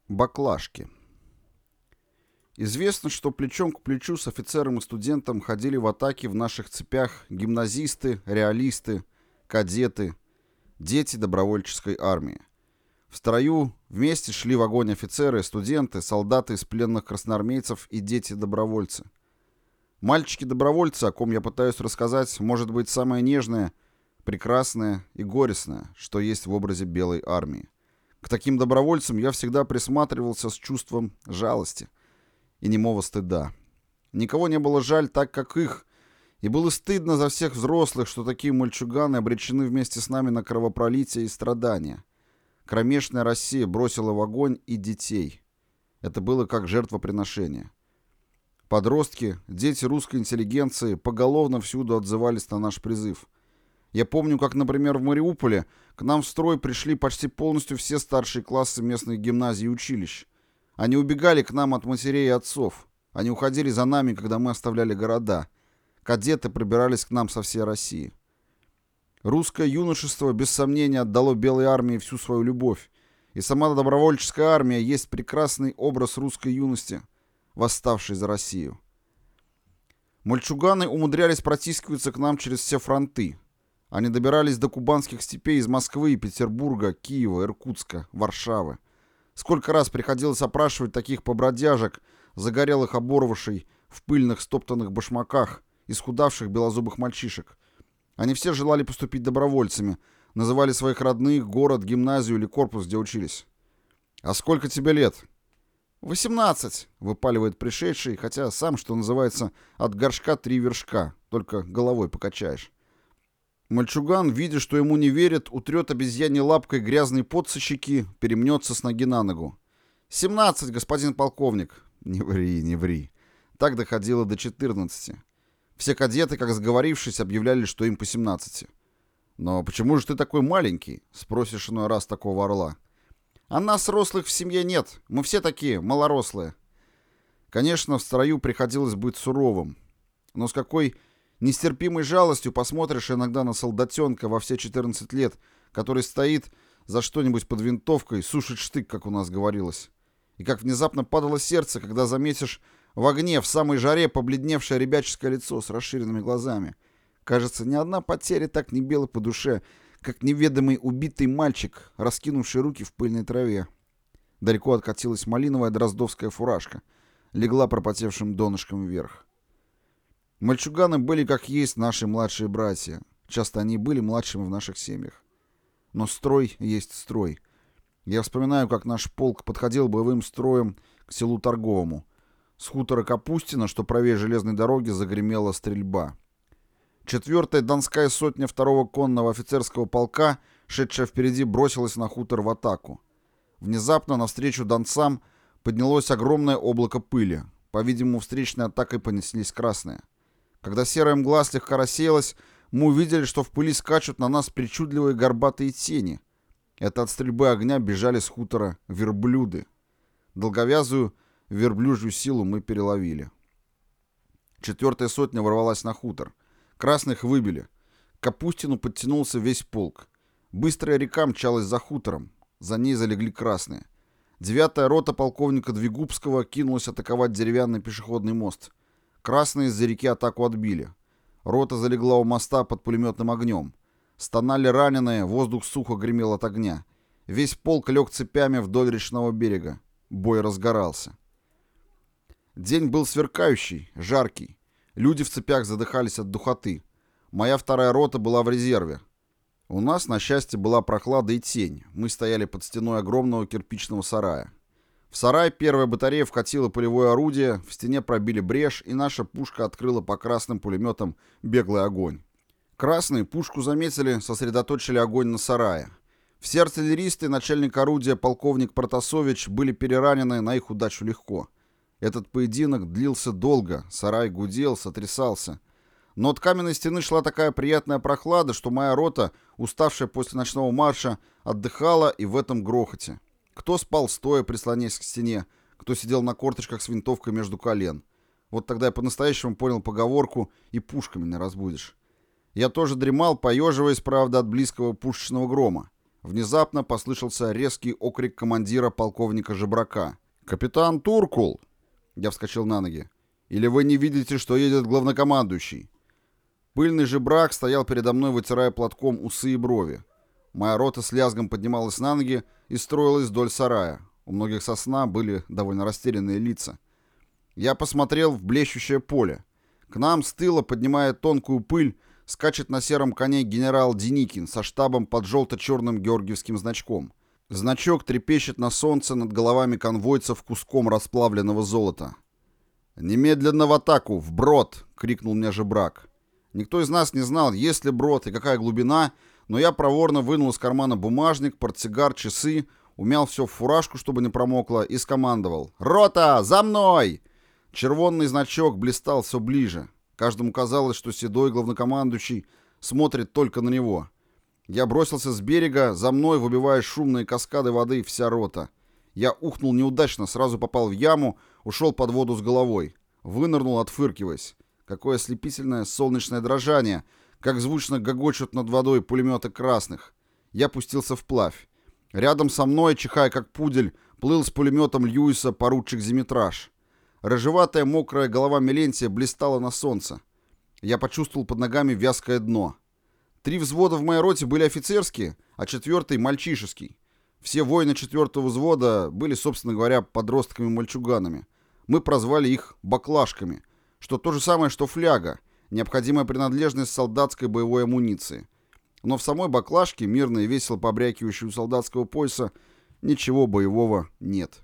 Баклажки. Известно, что плечом к плечу с офицером и студентом ходили в атаке в наших цепях гимназисты, реалисты, кадеты, дети добровольческой армии. В строю вместе шли в огонь офицеры, студенты, солдаты из пленных красноармейцев и дети-добровольцы. Мальчики-добровольцы, о ком я пытаюсь рассказать, может быть, самое нежное, прекрасное и горестное, что есть в образе белой армии. К таким добровольцам я всегда присматривался с чувством жалости и немого стыда. Никого не было жаль так, как их, и было стыдно за всех взрослых, что такие мальчуганы обречены вместе с нами на кровопролитие и страдания. Кромешная Россия бросила в огонь и детей. Это было как жертвоприношение. Подростки, дети русской интеллигенции поголовно всюду отзывались на наш призыв. Я помню, как, например, в Мариуполе к нам в строй пришли почти полностью все старшие классы местных гимназий и училищ. Они убегали к нам от матерей и отцов. Они уходили за нами, когда мы оставляли города. Кадеты пробирались к нам со всей России. Русское юношество, без сомнения, отдало Белой армии всю свою любовь. И сама добровольческая армия есть прекрасный образ русской юности, восставшей за Россию. Мальчуганы умудрялись протискиваться к нам через все фронты. Они добирались до кубанских степей из Москвы, Петербурга, Киева, Иркутска, Варшавы. Сколько раз приходилось опрашивать таких побродяжек, загорелых оборвышей, в пыльных стоптанных башмаках, исхудавших белозубых мальчишек. Они все желали поступить добровольцами, называли своих родных, город, гимназию или корпус, где учились. «А сколько тебе лет?» 18, выпаливает пришедший, хотя сам, что называется, от горшка 3 вершка, только головой покачаешь. Мальчуган, видя, что ему не верят, утрет обезьяньей лапкой грязный пот со щеки, перемнется с ноги на ногу. 17, господин полковник. Не ври, не ври. Так доходило до 14. Все кадеты, как сговорившись, объявляли, что им по 17. «Но почему же ты такой маленький?» — спросишь иной раз такого орла. «А нас, рослых, в семье нет. Мы все такие, малорослые». Конечно, в строю приходилось быть суровым. Но с какой нестерпимой жалостью посмотришь иногда на солдатенка во все 14 лет, который стоит за что-нибудь под винтовкой, сушит штык, как у нас говорилось. И как внезапно падало сердце, когда заметишь в огне, в самой жаре, побледневшее ребяческое лицо с расширенными глазами. Кажется, ни одна потеря так не бела по душе, как неведомый убитый мальчик, раскинувший руки в пыльной траве. Далеко откатилась малиновая дроздовская фуражка, легла пропотевшим донышком вверх. Мальчуганы были, как есть, наши младшие братья. Часто они были младшими в наших семьях. Но строй есть строй. Я вспоминаю, как наш полк подходил боевым строем к селу Торговому. С хутора Капустина, что правее железной дороги, загремела стрельба. 4-я Донская сотня 2-го конного офицерского полка, шедшая впереди, бросилась на хутор в атаку. Внезапно навстречу донцам поднялось огромное облако пыли. По-видимому, встречной атакой понеслись красные. Когда серая мгла слегка рассеялась, мы увидели, что в пыли скачут на нас причудливые горбатые тени. Это от стрельбы огня бежали с хутора верблюды. Долговязую верблюжью силу мы переловили. 4-я сотня ворвалась на хутор. Красных выбили. К Капустину подтянулся весь полк. Быстрая река мчалась за хутором. За ней залегли красные. 9-я рота полковника Двигубского кинулась атаковать деревянный пешеходный мост. Красные из-за реки атаку отбили. Рота залегла у моста под пулеметным огнем. Стонали раненые, воздух сухо гремел от огня. Весь полк лег цепями вдоль речного берега. Бой разгорался. День был сверкающий, жаркий. Люди в цепях задыхались от духоты. Моя 2-я рота была в резерве. У нас, на счастье, была прохлада и тень. Мы стояли под стеной огромного кирпичного сарая. В сарай 1-я батарея вкатила полевое орудие, в стене пробили брешь, и наша пушка открыла по красным пулеметам беглый огонь. Красные пушку заметили, сосредоточили огонь на сарае. Все артиллеристы и начальник орудия полковник Протасович были переранены, на их удачу легко. Этот поединок длился долго, сарай гудел, сотрясался. Но от каменной стены шла такая приятная прохлада, что моя рота, уставшая после ночного марша, отдыхала и в этом грохоте. Кто спал стоя, прислонясь к стене, кто сидел на корточках с винтовкой между колен. Вот тогда я по-настоящему понял поговорку «и пушками не разбудишь». Я тоже дремал, поеживаясь, правда, от близкого пушечного грома. Внезапно послышался резкий окрик командира полковника Жебрака. «Капитан Туркул!» Я вскочил на ноги. «Или вы не видите, что едет главнокомандующий?» Пыльный Жебрак стоял передо мной, вытирая платком усы и брови. Моя рота с лязгом поднималась на ноги и строилась вдоль сарая. У многих со сна были довольно растерянные лица. Я посмотрел в блещущее поле. К нам с тыла, поднимая тонкую пыль, скачет на сером коне генерал Деникин со штабом под желто-черным георгиевским значком. Значок трепещет на солнце над головами конвойцев куском расплавленного золота. «Немедленно в атаку! Вброд!» — крикнул мне Жебрак. Никто из нас не знал, есть ли брод и какая глубина, но я проворно вынул из кармана бумажник, портсигар, часы, умял все в фуражку, чтобы не промокло, и скомандовал: «Рота, за мной!» Червонный значок блистал все ближе. Каждому казалось, что седой главнокомандующий смотрит только на него. Я бросился с берега, за мной, выбивая шумные каскады воды, вся рота. Я ухнул неудачно, сразу попал в яму, ушел под воду с головой. Вынырнул, отфыркиваясь. Какое ослепительное солнечное дрожание, как звучно гогочут над водой пулеметы красных. Я пустился вплавь. Рядом со мной, чихая как пудель, плыл с пулеметом Льюиса поручик Зимитраж. Рыжеватая мокрая голова Мелентия блистала на солнце. Я почувствовал под ногами вязкое дно. 3 взвода в моей роте были офицерские, а 4-й — мальчишеский. Все воины 4-го взвода были, собственно говоря, подростками-мальчуганами. Мы прозвали их «баклажками», что то же самое, что фляга, необходимая принадлежность солдатской боевой амуниции. Но в самой баклажке, мирно и весело побрякивающей у солдатского пояса, ничего боевого нет.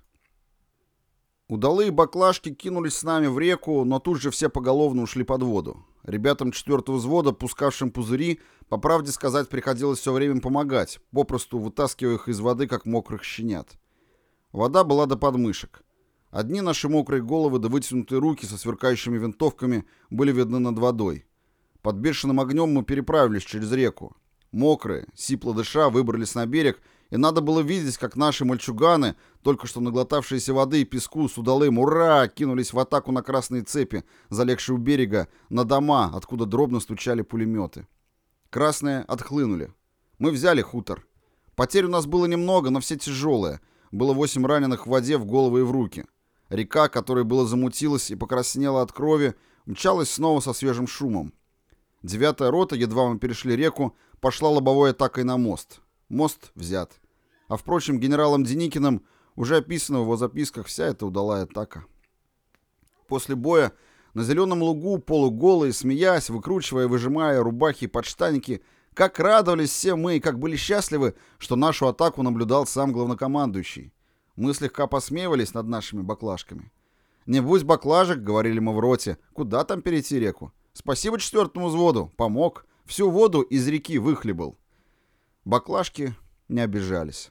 Удалые баклажки кинулись с нами в реку, но тут же все поголовно ушли под воду. Ребятам 4-го взвода, пускавшим пузыри, по правде сказать, приходилось все время помогать, попросту вытаскивая их из воды, как мокрых щенят. Вода была до подмышек. Одни наши мокрые головы да вытянутые руки со сверкающими винтовками были видны над водой. Под бешеным огнем мы переправились через реку. Мокрые, сипло дыша, выбрались на берег, и надо было видеть, как наши мальчуганы, только что наглотавшиеся воды и песку с удалым «Ура!», кинулись в атаку на красные цепи, залегшие у берега, на дома, откуда дробно стучали пулеметы. Красные отхлынули. Мы взяли хутор. Потерь у нас было немного, но все тяжелые. Было 8 раненых в воде в головы и в руки. Река, которая была замутилась и покраснела от крови, мчалась снова со свежим шумом. 9-я рота, едва мы перешли реку, пошла лобовой атакой на мост. Мост взят. А впрочем, генералом Деникиным уже описана в его записках вся эта удалая атака. После боя на зеленом лугу, полуголые, смеясь, выкручивая, выжимая рубахи и подштанники, как радовались все мы и как были счастливы, что нашу атаку наблюдал сам главнокомандующий. Мы слегка посмеивались над нашими баклажками. «Не будь баклажек», — говорили мы в роте, — «куда там перейти реку? Спасибо 4-му взводу, помог, всю воду из реки выхлебал». Баклажки не обижались.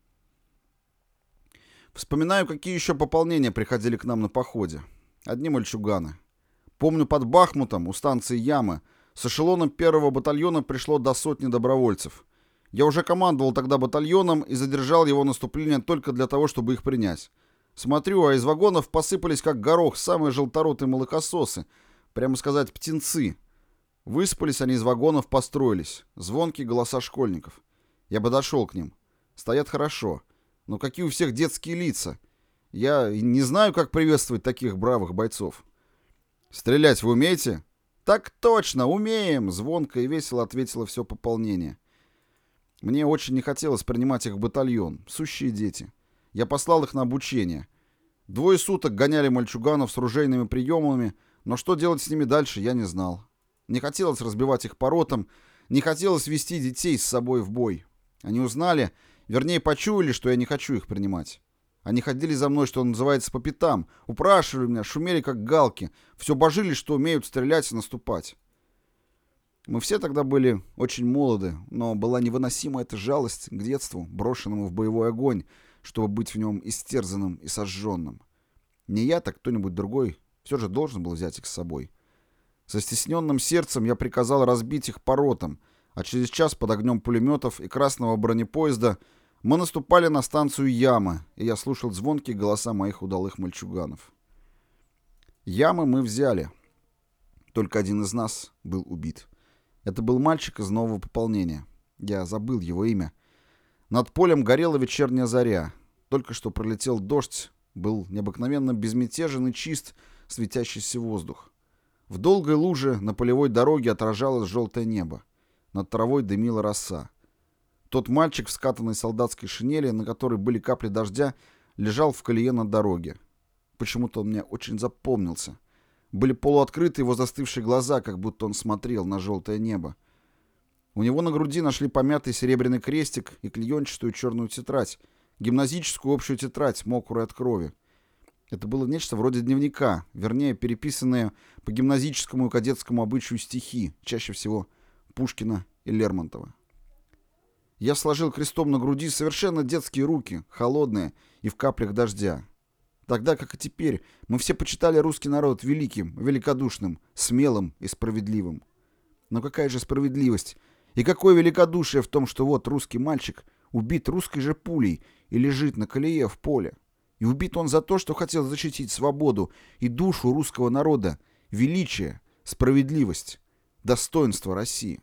Вспоминаю, какие еще пополнения приходили к нам на походе. Одни мальчуганы. Помню, под Бахмутом, у станции Ямы, с эшелоном 1-го батальона пришло до 100 добровольцев. Я уже командовал тогда батальоном и задержал его наступление только для того, чтобы их принять. Смотрю, а из вагонов посыпались как горох самые желторотые молокососы, прямо сказать, птенцы. Выспались они из вагонов, построились. Звонкие голоса школьников. Я подошел к ним. Стоят хорошо. Но какие у всех детские лица. Я не знаю, как приветствовать таких бравых бойцов. «Стрелять вы умеете?» «Так точно, умеем!» — звонко и весело ответило все пополнение. Мне очень не хотелось принимать их в батальон. Сущие дети. Я послал их на обучение. 2 суток гоняли мальчуганов с ружейными приемами, но что делать с ними дальше, я не знал. Не хотелось разбивать их по ротам, не хотелось вести детей с собой в бой. Они узнали, вернее, почуяли, что я не хочу их принимать. Они ходили за мной, что называется, по пятам, упрашивали меня, шумели как галки, все божились, что умеют стрелять и наступать. Мы все тогда были очень молоды, но была невыносима эта жалость к детству, брошенному в боевой огонь, чтобы быть в нем истерзанным и сожженным. Не я, так кто-нибудь другой все же должен был взять их с собой. Со стесненным сердцем я приказал разбить их по ротам, а через час под огнем пулеметов и красного бронепоезда мы наступали на станцию Яма, и я слушал звонкие голоса моих удалых мальчуганов. Ямы мы взяли. Только один из нас был убит. Это был мальчик из нового пополнения. Я забыл его имя. Над полем горела вечерняя заря. Только что пролетел дождь, был необыкновенно безмятежен и чист светящийся воздух. В долгой луже на полевой дороге отражалось желтое небо. Над травой дымила роса. Тот мальчик в скатанной солдатской шинели, на которой были капли дождя, лежал в колее на дороге. Почему-то он мне очень запомнился. Были полуоткрыты его застывшие глаза, как будто он смотрел на желтое небо. У него на груди нашли помятый серебряный крестик и клеенчатую черную тетрадь, гимназическую общую тетрадь, мокрую от крови. Это было нечто вроде дневника, вернее, переписанные по гимназическому и кадетскому обычаю стихи, чаще всего Пушкина и Лермонтова. Я сложил крестом на груди совершенно детские руки, холодные и в каплях дождя. Тогда, как и теперь, мы все почитали русский народ великим, великодушным, смелым и справедливым. Но какая же справедливость и какое великодушие в том, что вот русский мальчик убит русской же пулей и лежит на колее в поле. И убит он за то, что хотел защитить свободу и душу русского народа, величие, справедливость, достоинство России.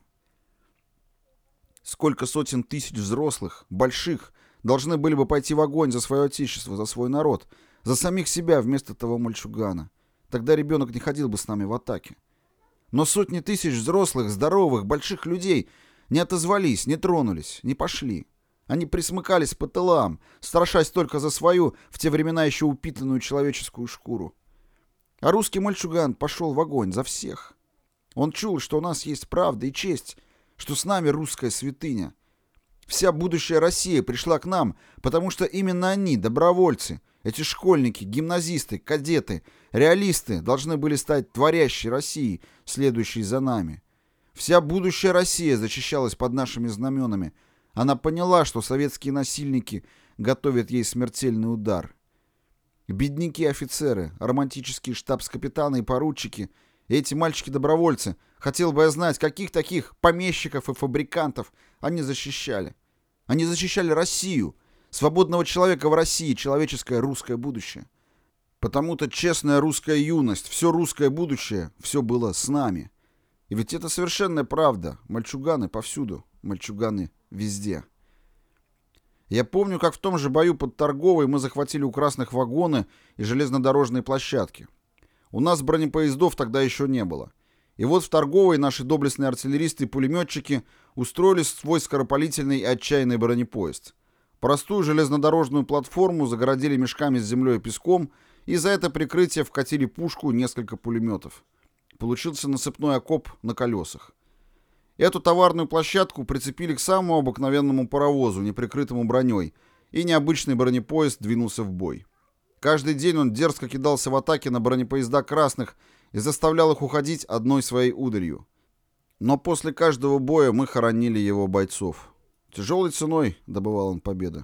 Сколько сотен тысяч взрослых, больших, должны были бы пойти в огонь за свое отечество, за свой народ, за самих себя вместо того мальчугана. Тогда ребенок не ходил бы с нами в атаке. Но сотни тысяч взрослых, здоровых, больших людей не отозвались, не тронулись, не пошли. Они присмыкались по тылам, страшась только за свою, в те времена еще упитанную человеческую шкуру. А русский мальчуган пошел в огонь за всех. Он чул, что у нас есть правда и честь, что с нами русская святыня. Вся будущая Россия пришла к нам, потому что именно они, добровольцы, эти школьники, гимназисты, кадеты, реалисты должны были стать творящей Россией, следующей за нами. Вся будущая Россия защищалась под нашими знаменами. Она поняла, что советские насильники готовят ей смертельный удар. Бедняки-офицеры, романтические штабс-капитаны и поручики, и эти мальчики-добровольцы, хотел бы я знать, каких таких помещиков и фабрикантов они защищали. Они защищали Россию, свободного человека в России, человеческое русское будущее. Потому-то честная русская юность, все русское будущее, все было с нами. И ведь это совершенная правда. Мальчуганы повсюду, мальчуганы везде. Я помню, как в том же бою под Торговой мы захватили у красных вагоны и железнодорожные площадки. У нас бронепоездов тогда еще не было. И вот в Торговой наши доблестные артиллеристы и пулеметчики устроили свой скоропалительный и отчаянный бронепоезд. Простую железнодорожную платформу загородили мешками с землей и песком, и за это прикрытие вкатили пушку и несколько пулеметов. Получился насыпной окоп на колесах. Эту товарную площадку прицепили к самому обыкновенному паровозу, неприкрытому броней, и необычный бронепоезд двинулся в бой. Каждый день он дерзко кидался в атаке на бронепоезда красных и заставлял их уходить одной своей ударью. Но после каждого боя мы хоронили его бойцов. Тяжелой ценой добывал он победы.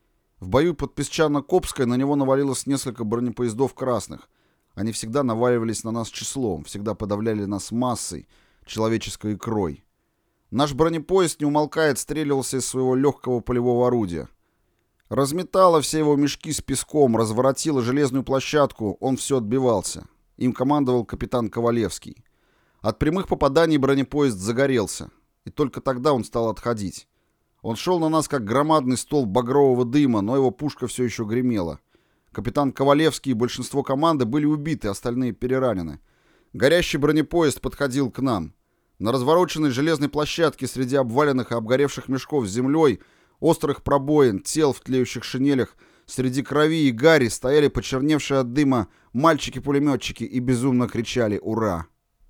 В бою под Песчано-Копской на него навалилось несколько бронепоездов красных. Они всегда наваливались на нас числом, всегда подавляли нас массой, человеческой икрой. Наш бронепоезд, не умолкая, отстреливался из своего легкого полевого орудия. Разметало все его мешки с песком, разворотило железную площадку, он все отбивался. Им командовал капитан Ковалевский. От прямых попаданий бронепоезд загорелся, и только тогда он стал отходить. Он шел на нас, как громадный столб багрового дыма, но его пушка все еще гремела. Капитан Ковалевский и большинство команды были убиты, остальные переранены. Горящий бронепоезд подходил к нам. На развороченной железной площадке среди обваленных и обгоревших мешков с землей, острых пробоин, тел в тлеющих шинелях, среди крови и гари стояли почерневшие от дыма мальчики-пулеметчики и безумно кричали «Ура!».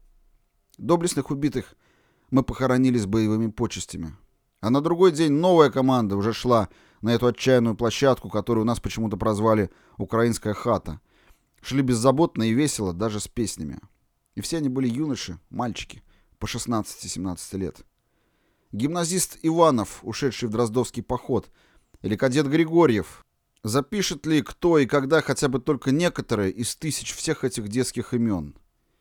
Доблестных убитых мы похоронили с боевыми почестями. А на другой день новая команда уже шла на эту отчаянную площадку, которую у нас почему-то прозвали «Украинская хата». Шли беззаботно и весело, даже с песнями. И все они были юноши, мальчики, по 16-17 лет. Гимназист Иванов, ушедший в Дроздовский поход, или кадет Григорьев. Запишет ли кто и когда хотя бы только некоторые из тысяч всех этих детских имен?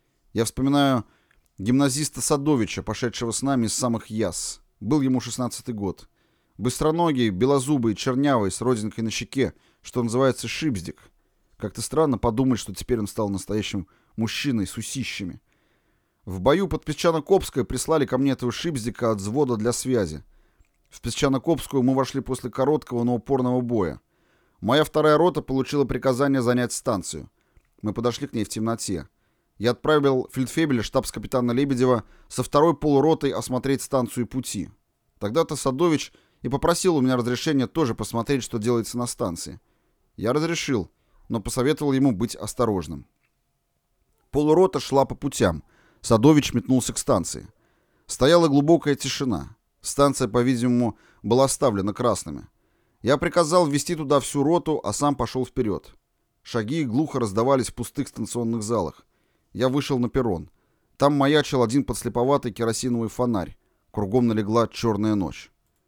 Я вспоминаю гимназиста Садовича, пошедшего с нами из самых Яс. Был ему 16-й год. Быстроногий, белозубый, чернявый, с родинкой на щеке, что называется шипздик. Как-то странно подумать, что теперь он стал настоящим мужчиной с усищами. В бою под Песчано-Копской прислали ко мне этого шипздика от взвода для связи. В Песчано-Копскую мы вошли после короткого, но упорного боя. Моя вторая рота получила приказание занять станцию. Мы подошли к ней в темноте. Я отправил фельдфебеля штабс-капитана Лебедева со второй полуротой осмотреть станцию пути. Тогда-то Садович и попросил у меня разрешения тоже посмотреть, что делается на станции. Я разрешил, но посоветовал ему быть осторожным. Полурота шла по путям. Садович метнулся к станции. Стояла глубокая тишина. Станция, по-видимому, была оставлена красными. Я приказал ввести туда всю роту, а сам пошел вперед. Шаги глухо раздавались в пустых станционных залах. Я вышел на перрон. Там маячил один подслеповатый керосиновый фонарь. Кругом налегла черная ночь.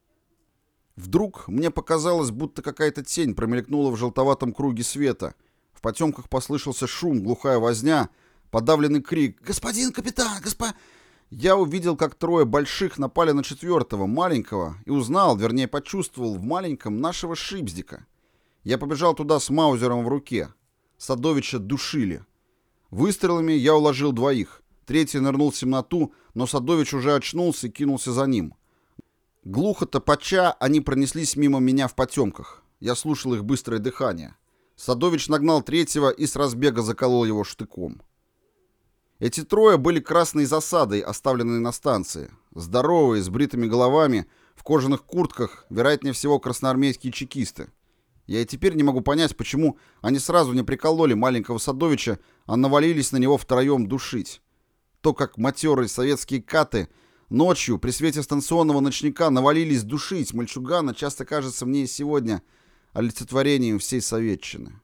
Вдруг мне показалось, будто какая-то тень промелькнула в желтоватом круге света. В потемках послышался шум, глухая возня, подавленный крик «Господин капитан! Я увидел, как трое больших напали на четвертого, маленького, и узнал, вернее почувствовал в маленьком нашего Шипздика. Я побежал туда с маузером в руке. Садовича душили. Выстрелами я уложил двоих. Третий нырнул в темноту, но Садович уже очнулся и кинулся за ним. Глухо топача они пронеслись мимо меня в потемках. Я слушал их быстрое дыхание. Садович нагнал третьего и с разбега заколол его штыком. Эти трое были красной засадой, оставленной на станции. Здоровые, с бритыми головами, в кожаных куртках, вероятнее всего, красноармейские чекисты. Я и теперь не могу понять, почему они сразу не прикололи маленького Садовича, а навалились на него втроем душить. То, как матерые советские каты ночью при свете станционного ночника навалились душить мальчугана, часто кажется мне и сегодня олицетворением всей советчины.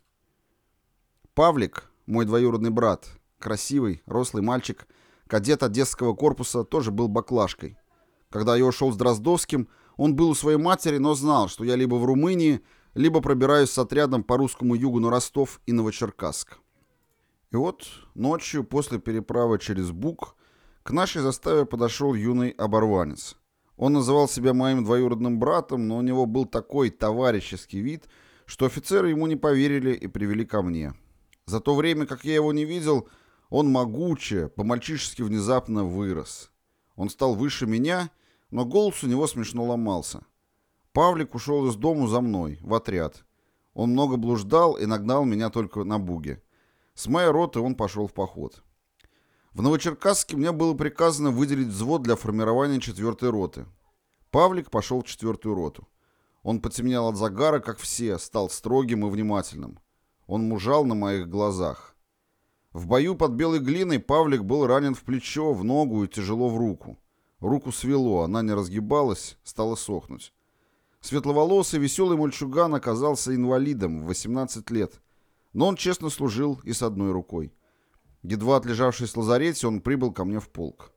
Павлик, мой двоюродный брат, красивый, рослый мальчик, кадет Одесского корпуса, тоже был баклажкой. Когда я ушел с Дроздовским, он был у своей матери, но знал, что я либо в Румынии, либо пробираюсь с отрядом по русскому югу на Ростов и Новочеркасск. И вот ночью, после переправы через Буг, к нашей заставе подошел юный оборванец. Он называл себя моим двоюродным братом, но у него был такой товарищеский вид, что офицеры ему не поверили и привели ко мне. За то время, как я его не видел, он могуче, по-мальчишески внезапно вырос. Он стал выше меня, но голос у него смешно ломался. Павлик ушел из дому за мной, в отряд. Он много блуждал и нагнал меня только на Буге. С моей роты он пошел в поход. В Новочеркасске мне было приказано выделить взвод для формирования 4-й роты. Павлик пошел в 4-ю роту. Он потемнел от загара, как все, стал строгим и внимательным. Он мужал на моих глазах. В бою под Белой Глиной Павлик был ранен в плечо, в ногу и тяжело в руку. Руку свело, она не разгибалась, стала сохнуть. Светловолосый, веселый мальчуган оказался инвалидом в 18 лет. Но он честно служил и с одной рукой. Едва отлежавшись в лазарете, он прибыл ко мне в полк.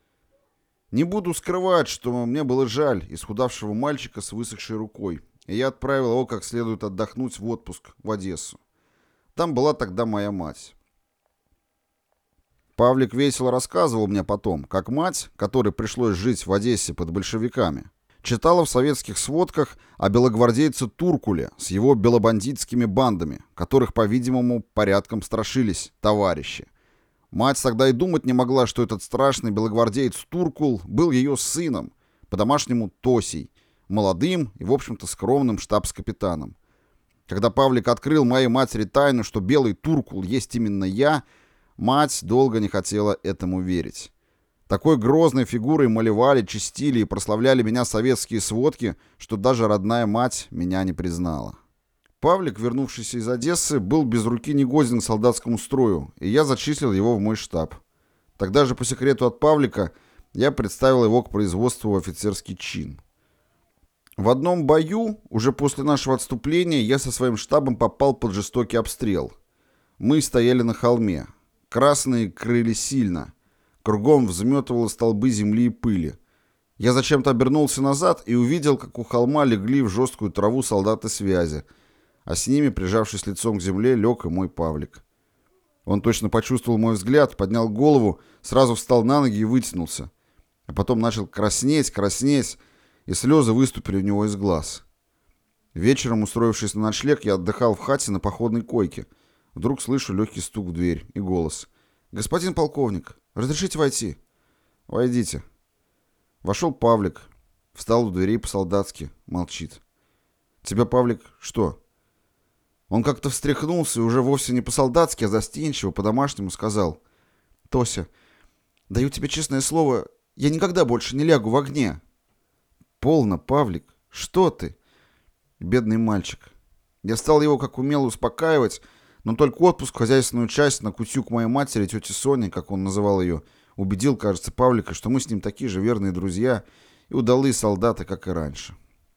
Не буду скрывать, что мне было жаль исхудавшего мальчика с высохшей рукой, и я отправил его как следует отдохнуть в отпуск в Одессу. Там была тогда моя мать. Павлик весело рассказывал мне потом, как мать, которой пришлось жить в Одессе под большевиками, читала в советских сводках о белогвардейце Туркуле с его белобандитскими бандами, которых, по-видимому, порядком страшились товарищи. Мать тогда и думать не могла, что этот страшный белогвардеец Туркул был ее сыном, по-домашнему Тосей, молодым и, в общем-то, скромным штабс-капитаном. Когда Павлик открыл моей матери тайну, что белый Туркул есть именно я, мать долго не хотела этому верить. Такой грозной фигурой малевали, чистили и прославляли меня советские сводки, что даже родная мать меня не признала. Павлик, вернувшийся из Одессы, был без руки негоден к солдатскому строю, и я зачислил его в мой штаб. Тогда же по секрету от Павлика я представил его к производству в офицерский чин. В одном бою, уже после нашего отступления, я со своим штабом попал под жестокий обстрел. Мы стояли на холме. Красные крыли сильно. Кругом взметывало столбы земли и пыли. Я зачем-то обернулся назад и увидел, как у холма легли в жесткую траву солдаты связи, а с ними, прижавшись лицом к земле, лег и мой Павлик. Он точно почувствовал мой взгляд, поднял голову, сразу встал на ноги и вытянулся. А потом начал краснеть, и слезы выступили у него из глаз. Вечером, устроившись на ночлег, я отдыхал в хате на походной койке. Вдруг слышу легкий стук в дверь и голос. «Господин полковник, разрешите войти?» «Войдите». Вошел Павлик. Встал у дверей по-солдатски, молчит. Тебя, Павлик, что? Он как-то встряхнулся и уже вовсе не по-солдатски, а застенчиво, по-домашнему сказал. Тося, даю тебе честное слово, я никогда больше не лягу в огне. Полно, Павлик, что ты? Бедный мальчик. Я стал его как умел успокаивать, но только отпуск в хозяйственную часть на кутью к моей матери, тете Соне, как он называл ее, убедил, кажется, Павлика, что мы с ним такие же верные друзья и удалые солдаты, как и раньше.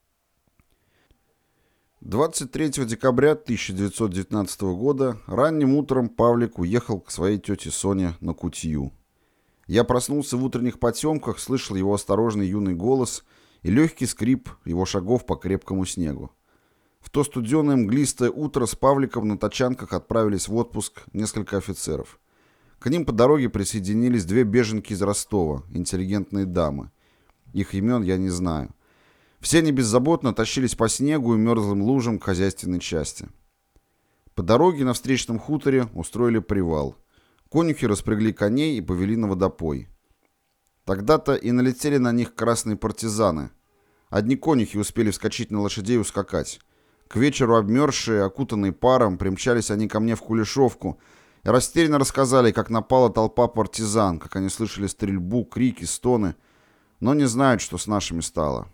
23 декабря 1919 года ранним утром Павлик уехал к своей тете Соне на кутью. Я проснулся в утренних потемках, слышал его осторожный юный голос и легкий скрип его шагов по крепкому снегу. В то студеное мглистое утро с Павликом на тачанках отправились в отпуск несколько офицеров. К ним по дороге присоединились две беженки из Ростова, интеллигентные дамы. Их имен я не знаю. Все они беззаботно тащились по снегу и мерзлым лужам к хозяйственной части. По дороге на встречном хуторе устроили привал. Конюхи распрягли коней и повели на водопой. Тогда-то и налетели на них красные партизаны. Одни конюхи успели вскочить на лошадей и ускакать. К вечеру обмерзшие, окутанные паром, примчались они ко мне в Кулешовку и растерянно рассказали, как напала толпа партизан, как они слышали стрельбу, крики, стоны, но не знают, что с нашими стало.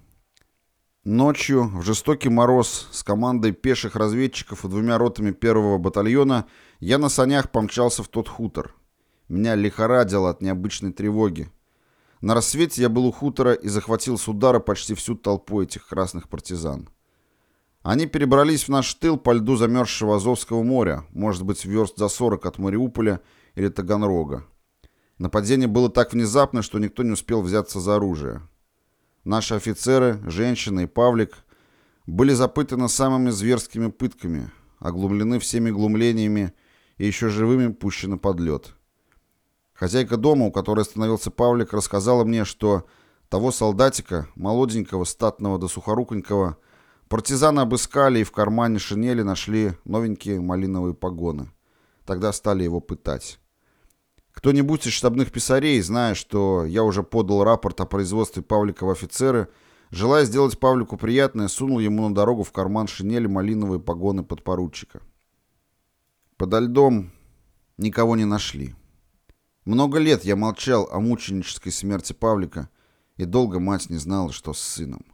Ночью, в жестокий мороз, с командой пеших разведчиков и двумя ротами первого батальона я на санях помчался в тот хутор. Меня лихорадило от необычной тревоги. На рассвете я был у хутора и захватил с удара почти всю толпу этих красных партизан. Они перебрались в наш тыл по льду замерзшего Азовского моря, может быть, верст за 40 от Мариуполя или Таганрога. Нападение было так внезапно, что никто не успел взяться за оружие. Наши офицеры, женщины и Павлик были запытаны самыми зверскими пытками, оглумлены всеми глумлениями и еще живыми пущены под лед. Хозяйка дома, у которой остановился Павлик, рассказала мне, что того солдатика, молоденького, статного да сухоруконького, партизаны обыскали и в кармане шинели нашли новенькие малиновые погоны. Тогда стали его пытать. Кто-нибудь из штабных писарей, зная, что я уже подал рапорт о производстве Павлика в офицеры, желая сделать Павлику приятное, сунул ему на дорогу в карман шинели малиновые погоны подпоручика. Подо льдом никого не нашли. Много лет я молчал о мученической смерти Павлика, и долго мать не знала, что с сыном.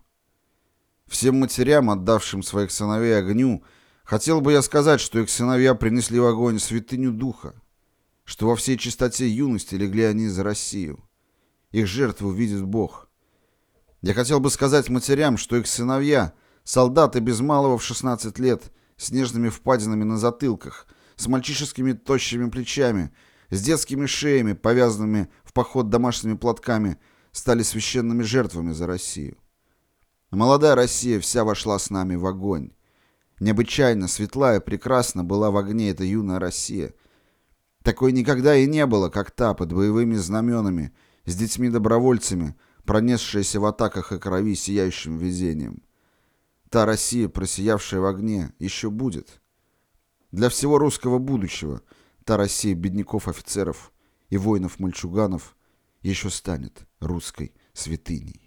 Всем матерям, отдавшим своих сыновей огню, хотел бы я сказать, что их сыновья принесли в огонь святыню духа, что во всей чистоте юности легли они за Россию. Их жертву видит Бог. Я хотел бы сказать матерям, что их сыновья, солдаты без малого в 16 лет, с нежными впадинами на затылках, с мальчишескими тощими плечами, с детскими шеями, повязанными в поход домашними платками, стали священными жертвами за Россию. Молодая Россия вся вошла с нами в огонь. Необычайно светла и прекрасна была в огне эта юная Россия. Такой никогда и не было, как та, под боевыми знаменами, с детьми-добровольцами, пронесшаяся в атаках и крови сияющим везением. Та Россия, просиявшая в огне, еще будет. Для всего русского будущего та Россия бедняков-офицеров и воинов-мальчуганов еще станет русской святыней.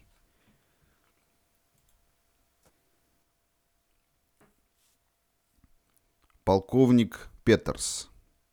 Полковник Петерс.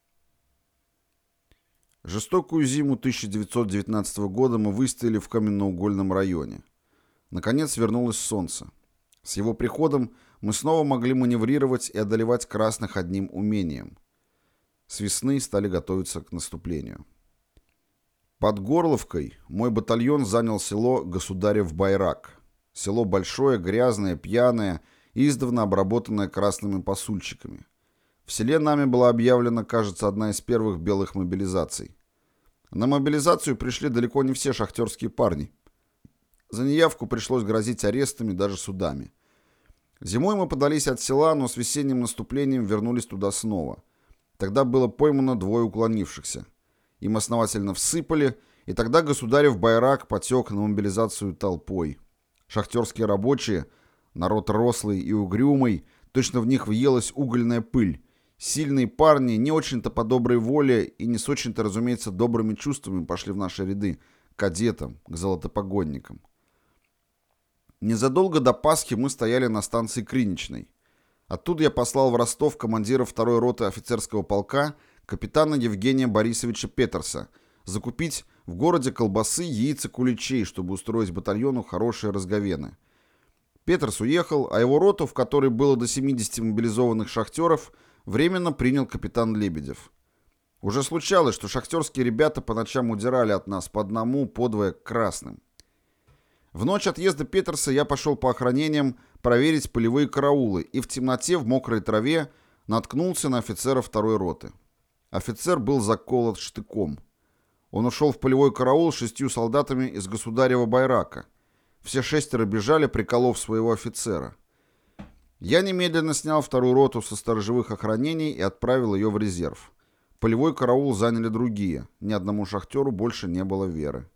Жестокую зиму 1919 года мы выстояли в каменноугольном районе. Наконец вернулось солнце. С его приходом мы снова могли маневрировать и одолевать красных одним умением. С весны стали готовиться к наступлению. Под Горловкой мой батальон занял село Государев Байрак. Село большое, грязное, пьяное, издавна обработанное красными посульщиками. В селе нами была объявлена, кажется, одна из первых белых мобилизаций. На мобилизацию пришли далеко не все шахтерские парни. За неявку пришлось грозить арестами, даже судами. Зимой мы подались от села, но с весенним наступлением вернулись туда снова. Тогда было поймано 2 уклонившихся. Им основательно всыпали, и тогда государев Байрак потек на мобилизацию толпой. Шахтерские рабочие, народ рослый и угрюмый, точно в них въелась угольная пыль. Сильные парни, не очень-то по доброй воле и не с очень-то, разумеется, добрыми чувствами пошли в наши ряды, к кадетам, к золотопогонникам. Незадолго до Пасхи мы стояли на станции Криничной. Оттуда я послал в Ростов командира 2-й роты офицерского полка капитана Евгения Борисовича Петерса закупить в городе колбасы, яиц и куличей, чтобы устроить батальону хорошие разговены. Петерс уехал, а его роту, в которой было до 70 мобилизованных шахтеров, временно принял капитан Лебедев. Уже случалось, что шахтерские ребята по ночам удирали от нас по одному, по двое к красным. В ночь отъезда Петерса я пошел по охранениям проверить полевые караулы и в темноте в мокрой траве наткнулся на офицера 2-й роты. Офицер был заколот штыком. Он ушел в полевой караул с 6 солдатами из государева байрака. Все 6 бежали, приколов своего офицера. Я немедленно снял 2-ю роту со сторожевых охранений и отправил ее в резерв. Полевой караул заняли другие. Ни одному шахтеру больше не было веры.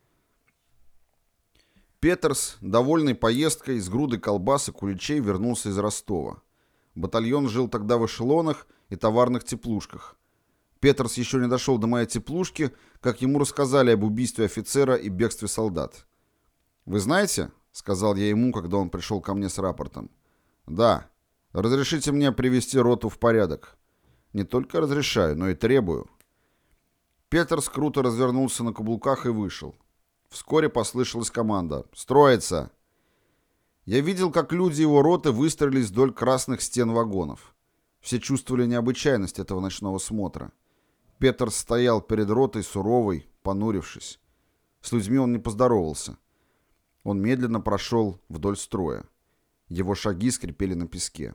Петерс, довольный поездкой, с грудой колбас и куличей вернулся из Ростова. Батальон жил тогда в эшелонах и товарных теплушках. Петерс еще не дошел до моей теплушки, как ему рассказали об убийстве офицера и бегстве солдат. «Вы знаете?» — сказал я ему, когда он пришел ко мне с рапортом. «Да. Разрешите мне привести роту в порядок. Не только разрешаю, но и требую». Петерс круто развернулся на каблуках и вышел. Вскоре послышалась команда «Строиться!». Я видел, как люди его роты выстроились вдоль красных стен вагонов. Все чувствовали необычайность этого ночного смотра. Петерс стоял перед ротой суровый, понурившись. С людьми он не поздоровался. Он медленно прошел вдоль строя. Его шаги скрипели на песке.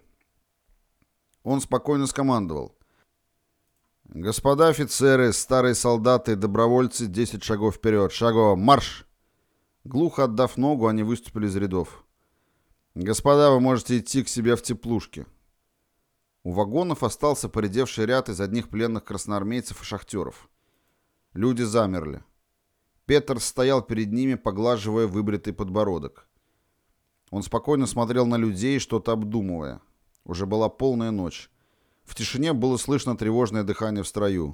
Он спокойно скомандовал: «Господа офицеры, старые солдаты и добровольцы, 10 шагов вперед. Шагом! Марш!» Глухо отдав ногу, они выступили из рядов. «Господа, вы можете идти к себе в теплушки». У вагонов остался поредевший ряд из одних пленных красноармейцев и шахтеров. Люди замерли. Петерс стоял перед ними, поглаживая выбритый подбородок. Он спокойно смотрел на людей, что-то обдумывая. Уже была полная ночь. В тишине было слышно тревожное дыхание в строю.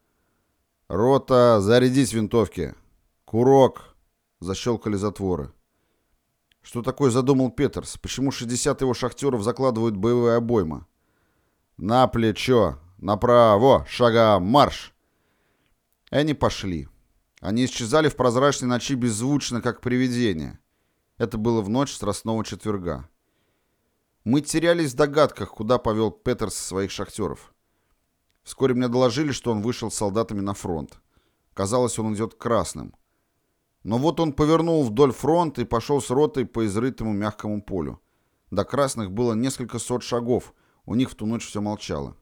«Рота, зарядить винтовки! Курок!» Защелкали затворы. Что такое задумал Петерс? Почему 60 его шахтеров закладывают боевые обоймы? «На плечо! Направо! Шагом! Марш!» И они пошли. Они исчезали в прозрачной ночи беззвучно, как привидения. Это было в ночь Страстного четверга. Мы терялись в догадках, куда повел Петерс своих шахтеров. Вскоре мне доложили, что он вышел с солдатами на фронт. Казалось, он идет к красным. Но вот он повернул вдоль фронта и пошел с ротой по изрытому мягкому полю. До красных было несколько сот шагов, у них в ту ночь все молчало.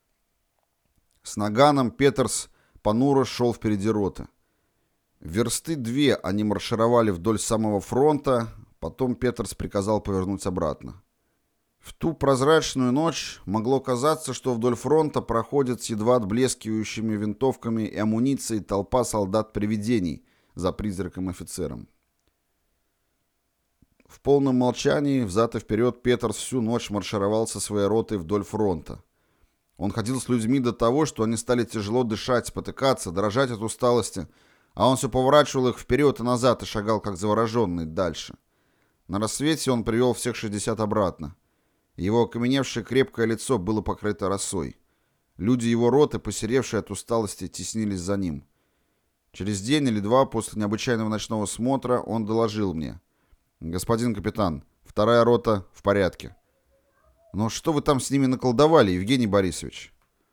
С наганом Петерс понуро шел впереди роты. Версты 2 они маршировали вдоль самого фронта, потом Петерс приказал повернуть обратно. В ту прозрачную ночь могло казаться, что вдоль фронта проходит с едва отблескивающими винтовками и амуницией толпа солдат-привидений за призраком-офицером. В полном молчании взад и вперед Петерс всю ночь маршировал со своей ротой вдоль фронта. Он ходил с людьми до того, что они стали тяжело дышать, спотыкаться, дрожать от усталости, а он все поворачивал их вперед и назад и шагал, как завороженный, дальше. На рассвете он привел всех 60 обратно. Его окаменевшее крепкое лицо было покрыто росой. Люди его роты, посеревшие от усталости, теснились за ним. Через день или два после необычайного ночного смотра он доложил мне: «Господин капитан, 2-я рота в порядке». «Но что вы там с ними наколдовали, Евгений Борисович?»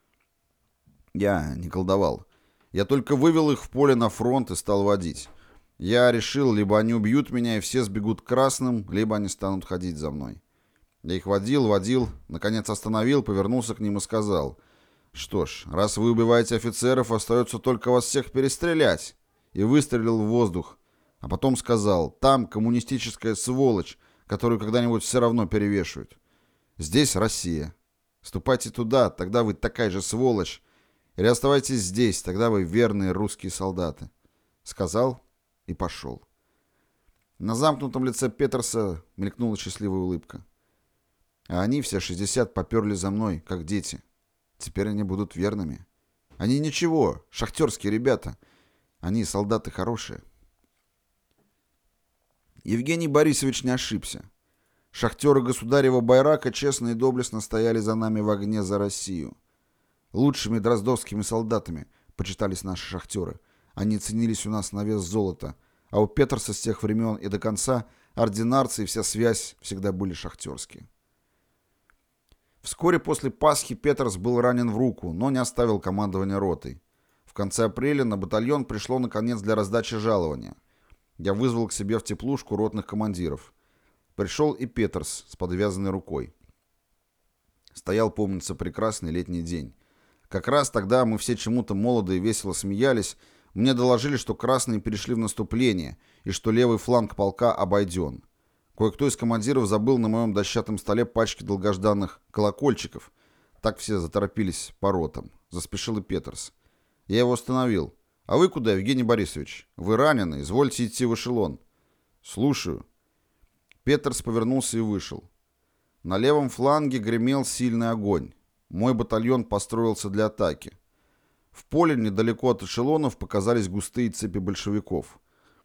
«Я не колдовал. Я только вывел их в поле на фронт и стал водить. Я решил, либо они убьют меня и все сбегут к красным, либо они станут ходить за мной. Я их водил, наконец остановил, повернулся к ним и сказал: «Что ж, раз вы убиваете офицеров, остается только вас всех перестрелять». И выстрелил в воздух. А потом сказал: «Там коммунистическая сволочь, которую когда-нибудь все равно перевешивают. Здесь Россия. Ступайте туда, тогда вы такая же сволочь. Или оставайтесь здесь, тогда вы верные русские солдаты». Сказал и пошел. На замкнутом лице Петерса мелькнула счастливая улыбка. А они, все 60, поперли за мной, как дети. Теперь они будут верными. Они ничего, шахтерские ребята. Они солдаты хорошие. Евгений Борисович не ошибся. Шахтеры государева байрака честно и доблестно стояли за нами в огне за Россию. Лучшими дроздовскими солдатами почитались наши шахтеры. Они ценились у нас на вес золота, а у Петерса с тех времен и до конца ординарцы и вся связь всегда были шахтерские. Вскоре после Пасхи Петерс был ранен в руку, но не оставил командования ротой. В конце апреля на батальон пришло наконец для раздачи жалования. Я вызвал к себе в теплушку ротных командиров. Пришел и Петерс с подвязанной рукой. Стоял, помнится, прекрасный летний день. Как раз тогда мы все чему-то молодо и весело смеялись. Мне доложили, что красные перешли в наступление и что левый фланг полка обойден. Кое-кто из командиров забыл на моем дощатом столе пачки долгожданных колокольчиков. Так все заторопились по ротам. Заспешил и Петерс. Я его остановил. «А вы куда, Евгений Борисович? Вы ранены, извольте идти в эшелон». «Слушаю». Петерс повернулся и вышел. На левом фланге гремел сильный огонь. Мой батальон построился для атаки. В поле недалеко от эшелонов показались густые цепи большевиков.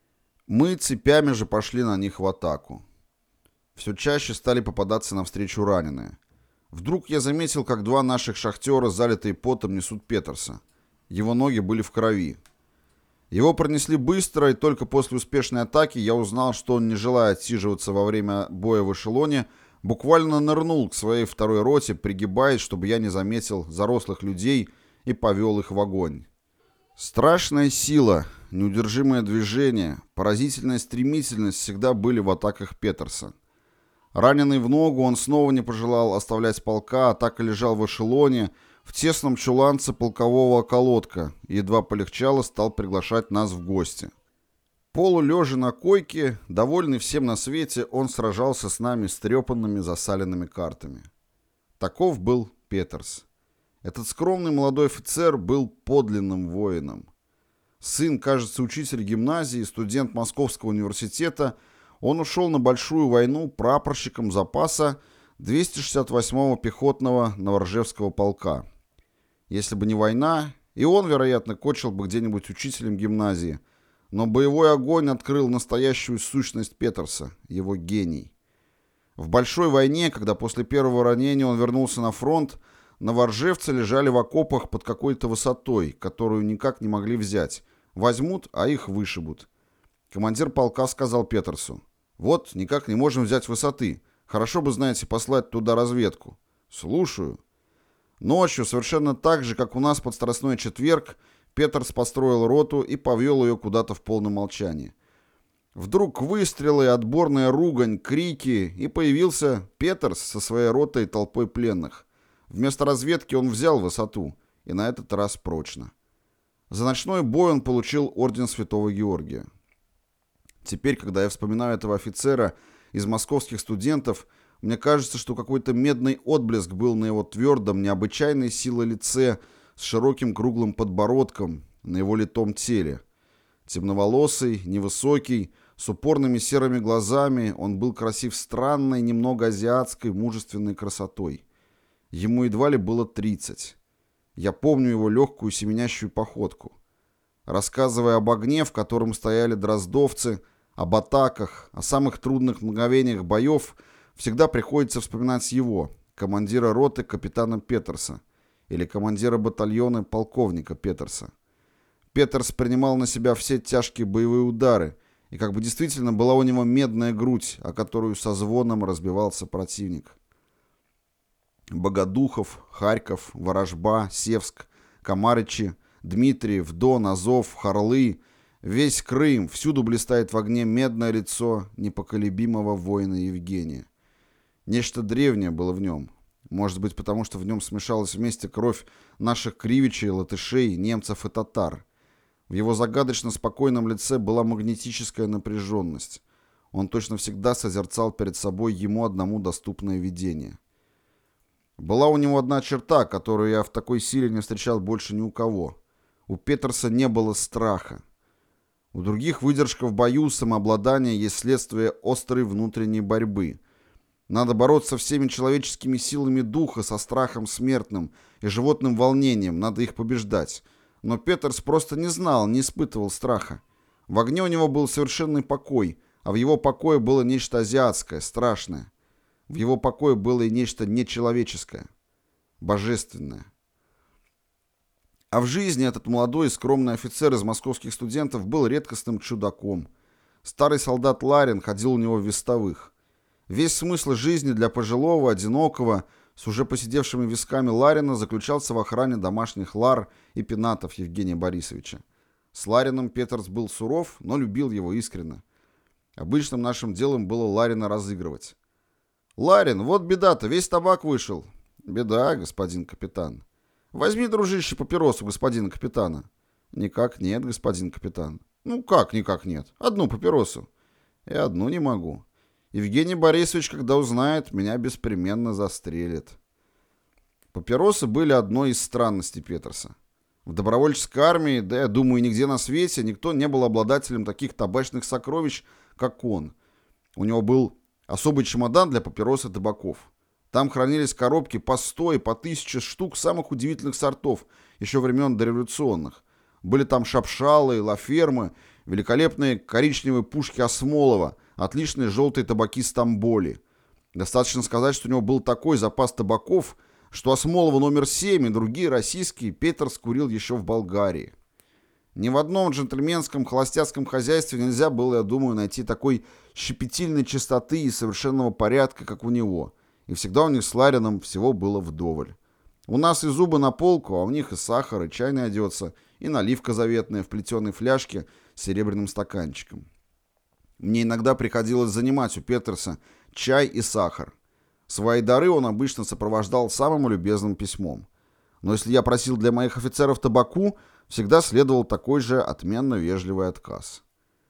Мы цепями же пошли на них в атаку. Все чаще стали попадаться навстречу раненые. Вдруг я заметил, как два наших шахтера, залитые потом, несут Петерса. Его ноги были в крови. Его пронесли быстро, и только после успешной атаки я узнал, что он, не желая отсиживаться во время боя в эшелоне, буквально нырнул к своей второй роте, пригибаясь, чтобы я не заметил зарослых людей, и повел их в огонь. Страшная сила, неудержимое движение, поразительная стремительность всегда были в атаках Петерса. Раненый в ногу, он снова не пожелал оставлять полка, а так и лежал в эшелоне, в тесном чуланце полкового околотка, и едва полегчало, стал приглашать нас в гости. Полулежа на койке, довольный всем на свете, он сражался с нами стрепанными засаленными картами. Таков был Петерс. Этот скромный молодой офицер был подлинным воином. Сын, кажется, учитель гимназии, студент Московского университета, он ушел на большую войну прапорщиком запаса 268-го пехотного Новоржевского полка. Если бы не война, и он, вероятно, кончил бы где-нибудь учителем гимназии, но боевой огонь открыл настоящую сущность Петерса, его гений. В большой войне, когда после первого ранения он вернулся на фронт, новоржевцы лежали в окопах под какой-то высотой, которую никак не могли взять. Возьмут, а их вышибут. Командир полка сказал Петерсу: «Вот, никак не можем взять высоты. Хорошо бы, знаете, послать туда разведку». «Слушаю». Ночью, совершенно так же, как у нас под Страстной четверг, Петерс построил роту и повел ее куда-то в полном молчании. Вдруг выстрелы, отборная ругань, крики, и появился Петерс со своей ротой и толпой пленных. Вместо разведки он взял высоту, и на этот раз прочно. За ночной бой он получил орден Святого Георгия. Теперь, когда я вспоминаю этого офицера из московских студентов, мне кажется, что какой-то медный отблеск был на его твердом, необычайной силой лице, с широким круглым подбородком, на его литом теле. Темноволосый, невысокий, с упорными серыми глазами, он был красив странной, немного азиатской, мужественной красотой. Ему едва ли было 30. Я помню его легкую семенящую походку. Рассказывая об огне, в котором стояли дроздовцы, об атаках, о самых трудных мгновениях боев, всегда приходится вспоминать его, командира роты капитана Петерса, или командира батальона полковника Петерса. Петерс принимал на себя все тяжкие боевые удары, и как бы действительно была у него медная грудь, о которую со звоном разбивался противник. Богодухов, Харьков, Ворожба, Севск, Комаричи, Дмитриев, Дон, Азов, Харлы, весь Крым, всюду блистает в огне медное лицо непоколебимого воина Евгения. Нечто древнее было в нем. Может быть, потому что в нем смешалась вместе кровь наших кривичей, латышей, немцев и татар. В его загадочно спокойном лице была магнетическая напряженность. Он точно всегда созерцал перед собой ему одному доступное видение. Была у него одна черта, которую я в такой силе не встречал больше ни у кого. У Петерса не было страха. У других выдержка в бою, самообладание есть следствие острой внутренней борьбы. Надо бороться всеми человеческими силами духа, со страхом смертным и животным волнением, надо их побеждать. Но Петерс просто не знал, не испытывал страха. В огне у него был совершенный покой, А в его покое было нечто азиатское, страшное. В его покое было и нечто нечеловеческое, божественное. А в жизни этот молодой и скромный офицер из московских студентов был редкостным чудаком. Старый солдат Ларин ходил у него в вестовых. Весь смысл жизни для пожилого, одинокого, с уже поседевшими висками Ларина заключался в охране домашних лар и пенатов Евгения Борисовича. С Ларином Петерс был суров, но любил его искренне. Обычным нашим делом было Ларина разыгрывать. «Ларин, вот беда-то, весь табак вышел». «Беда, господин капитан». «Возьми, дружище, папиросу господина капитана». «Никак нет, господин капитан». «Ну как никак нет? Одну папиросу». «И одну не могу. Евгений Борисович, когда узнает, меня беспременно застрелит». Папиросы были одной из странностей Петерса. В добровольческой армии, да я думаю, нигде на свете, никто не был обладателем таких табачных сокровищ, как он. У него был особый чемодан для папирос и табаков. Там хранились коробки по 100 и по 1000 штук самых удивительных сортов, еще времен дореволюционных. Были там шапшалы, лафермы, великолепные коричневые пушки Осмолова, отличные желтые табаки Стамболи. Достаточно сказать, что у него был такой запас табаков, что Осмолова номер 7 и другие российские Петерс курил еще в Болгарии. Ни в одном джентльменском холостяцком хозяйстве нельзя было, я думаю, найти такой щепетильной чистоты и совершенного порядка, как у него. И всегда у них с Ларином всего было вдоволь. У нас и зубы на полку, а у них и сахар, и чай найдется, и наливка заветная в плетеной фляжке с серебряным стаканчиком. Мне иногда приходилось занимать у Петерса чай и сахар. Свои дары он обычно сопровождал самым любезным письмом. Но если я просил для моих офицеров табаку, всегда следовал такой же отменно вежливый отказ.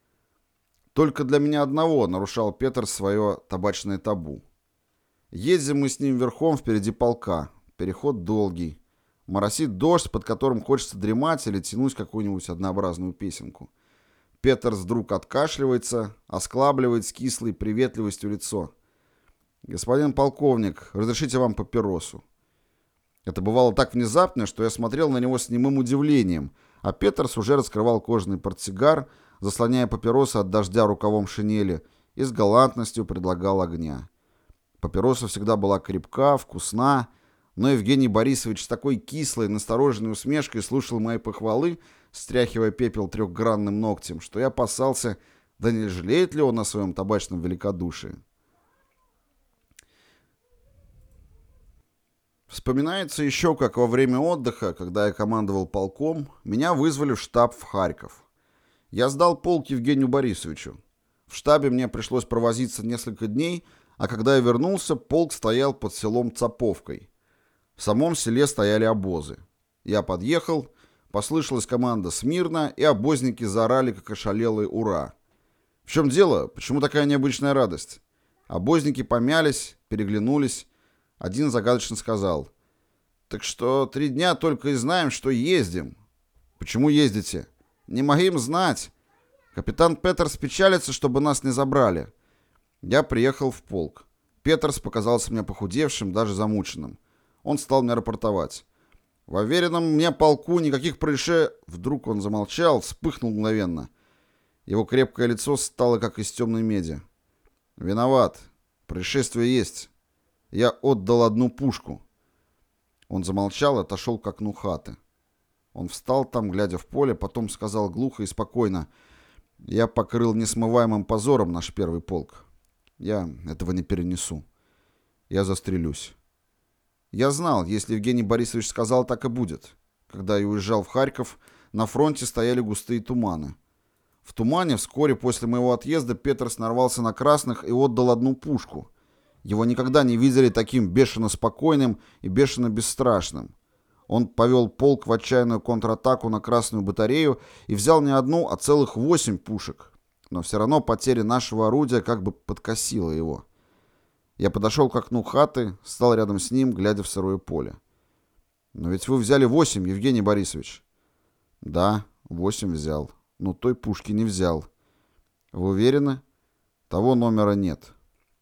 Только для меня одного нарушал Петерс свое табачное табу. Едем мы с ним верхом впереди полка. Переход долгий. Моросит дождь, под которым хочется дремать или тянуть какую-нибудь однообразную песенку. Петерс вдруг откашливается, осклабливает с кислой приветливостью лицо. «Господин полковник, разрешите вам папиросу?» Это бывало так внезапно, что я смотрел на него с немым удивлением, а Петерс уже раскрывал кожаный портсигар, заслоняя папиросы от дождя рукавом шинели, и с галантностью предлагал огня. Папироса всегда была крепка, вкусна, но Евгений Борисович с такой кислой, настороженной усмешкой слушал мои похвалы, стряхивая пепел трехгранным ногтем, что я опасался, да не жалеет ли он о своем табачном великодушии. Вспоминается еще, как во время отдыха, когда я командовал полком, меня вызвали в штаб в Харьков. Я сдал полк Евгению Борисовичу. В штабе мне пришлось провозиться несколько дней, а когда я вернулся, полк стоял под селом Цаповкой. В самом селе стояли обозы. Я подъехал, послышалась команда «Смирно», и обозники заорали, как ошалелые «Ура!». В чем дело? Почему такая необычная радость? Обозники помялись, переглянулись. Один загадочно сказал: «Так что 3 дня только и знаем, что ездим». «Почему ездите?» «Не могим знать. Капитан Петерс печалится, чтобы нас не забрали». Я приехал в полк. Петерс показался мне похудевшим, даже замученным. Он стал мне рапортовать. «В уверенном мне полку никаких происшествий...» Вдруг он замолчал, вспыхнул мгновенно. Его крепкое лицо стало как из темной меди. «Виноват. Происшествие есть. Я отдал 1 пушку». Он замолчал и отошел к окну хаты. Он встал там, глядя в поле, потом сказал глухо и спокойно: «Я покрыл несмываемым позором наш первый полк. Я этого не перенесу. Я застрелюсь». Я знал, если Евгений Борисович сказал, так и будет. Когда я уезжал в Харьков, на фронте стояли густые туманы. В тумане вскоре после моего отъезда Петерс нарвался на красных и отдал 1 пушку. Его никогда не видели таким бешено спокойным и бешено бесстрашным. Он повел полк в отчаянную контратаку на Красную батарею и взял не 1, а целых 8 пушек. Но все равно потеря нашего орудия как бы подкосила его. Я подошел к окну хаты, стал рядом с ним, глядя в сырое поле. «Но ведь вы взяли 8, Евгений Борисович». «Да, 8 взял, но той пушки не взял». «Вы уверены?» «Того номера нет».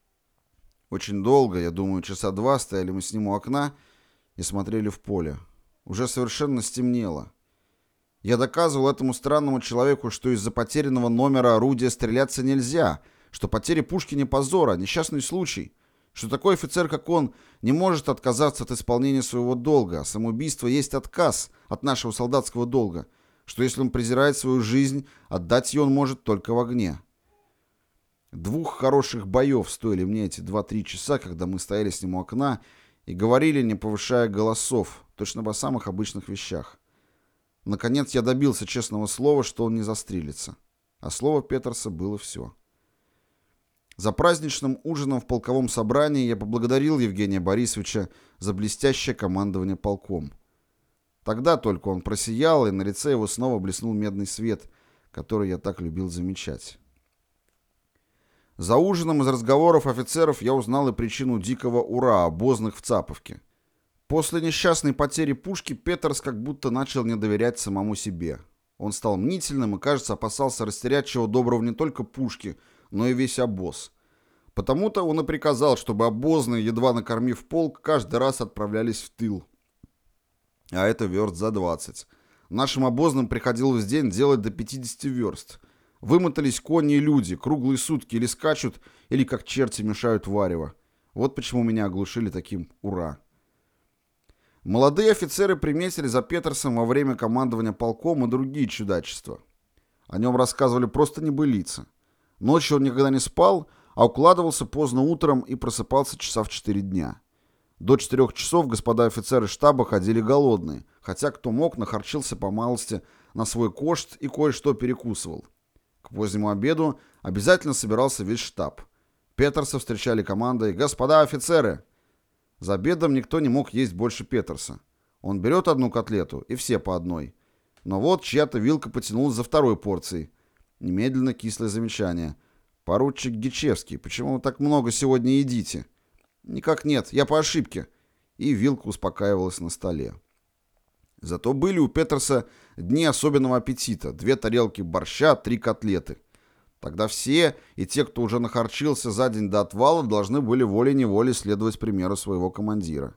Очень долго, я думаю, часа 2 стояли мы с ним у окна и смотрели в поле. Уже совершенно стемнело. Я доказывал этому странному человеку, что из-за потерянного номера орудия стреляться нельзя, что потеря пушки не позор, а несчастный случай, что такой офицер, как он, не может отказаться от исполнения своего долга, а самоубийство есть отказ от нашего солдатского долга, что если он презирает свою жизнь, отдать ее он может только в огне. 2 хороших боев стоили мне эти 2-3 часа, когда мы стояли с ним у окна и говорили, не повышая голосов, точно о самых обычных вещах. Наконец я добился честного слова, что он не застрелится. А слово Петерса было все. За праздничным ужином в полковом собрании я поблагодарил Евгения Борисовича за блестящее командование полком. Тогда только он просиял, и на лице его снова блеснул медный свет, который я так любил замечать. За ужином из разговоров офицеров я узнал и причину дикого «ура» обозных в Цаповке. После несчастной потери пушки Петерс как будто начал не доверять самому себе. Он стал мнительным и, кажется, опасался растерять чего доброго не только пушки, но и весь обоз. Потому-то он и приказал, чтобы обозные, едва накормив полк, каждый раз отправлялись в тыл. А это верст за 20. Нашим обозным приходилось в день делать до 50 верст. Вымотались кони и люди, круглые сутки или скачут, или как черти мешают варево. Вот почему меня оглушили таким «ура». Молодые офицеры приметили за Петерсом во время командования полком и другие чудачества. О нем рассказывали просто небылицы. Ночью он никогда не спал, а укладывался поздно утром и просыпался часа в 4 дня. До 4 часов господа офицеры штаба ходили голодные, хотя кто мог, нахарчился по малости на свой кошт и кое-что перекусывал. К позднему обеду обязательно собирался весь штаб. Петерса встречали командой «Господа офицеры!». За обедом никто не мог есть больше Петерса. Он берет одну котлету, и все по одной. Но вот чья-то вилка потянулась за второй порцией. Немедленно кислое замечание. «Поручик Гичевский, почему вы так много сегодня едите?» «Никак нет, я по ошибке». И вилка успокаивалась на столе. Зато были у Петерса дни особенного аппетита. 2 тарелки борща, 3 котлеты. Тогда все, и те, кто уже нахарчился за день до отвала, должны были волей-неволей следовать примеру своего командира.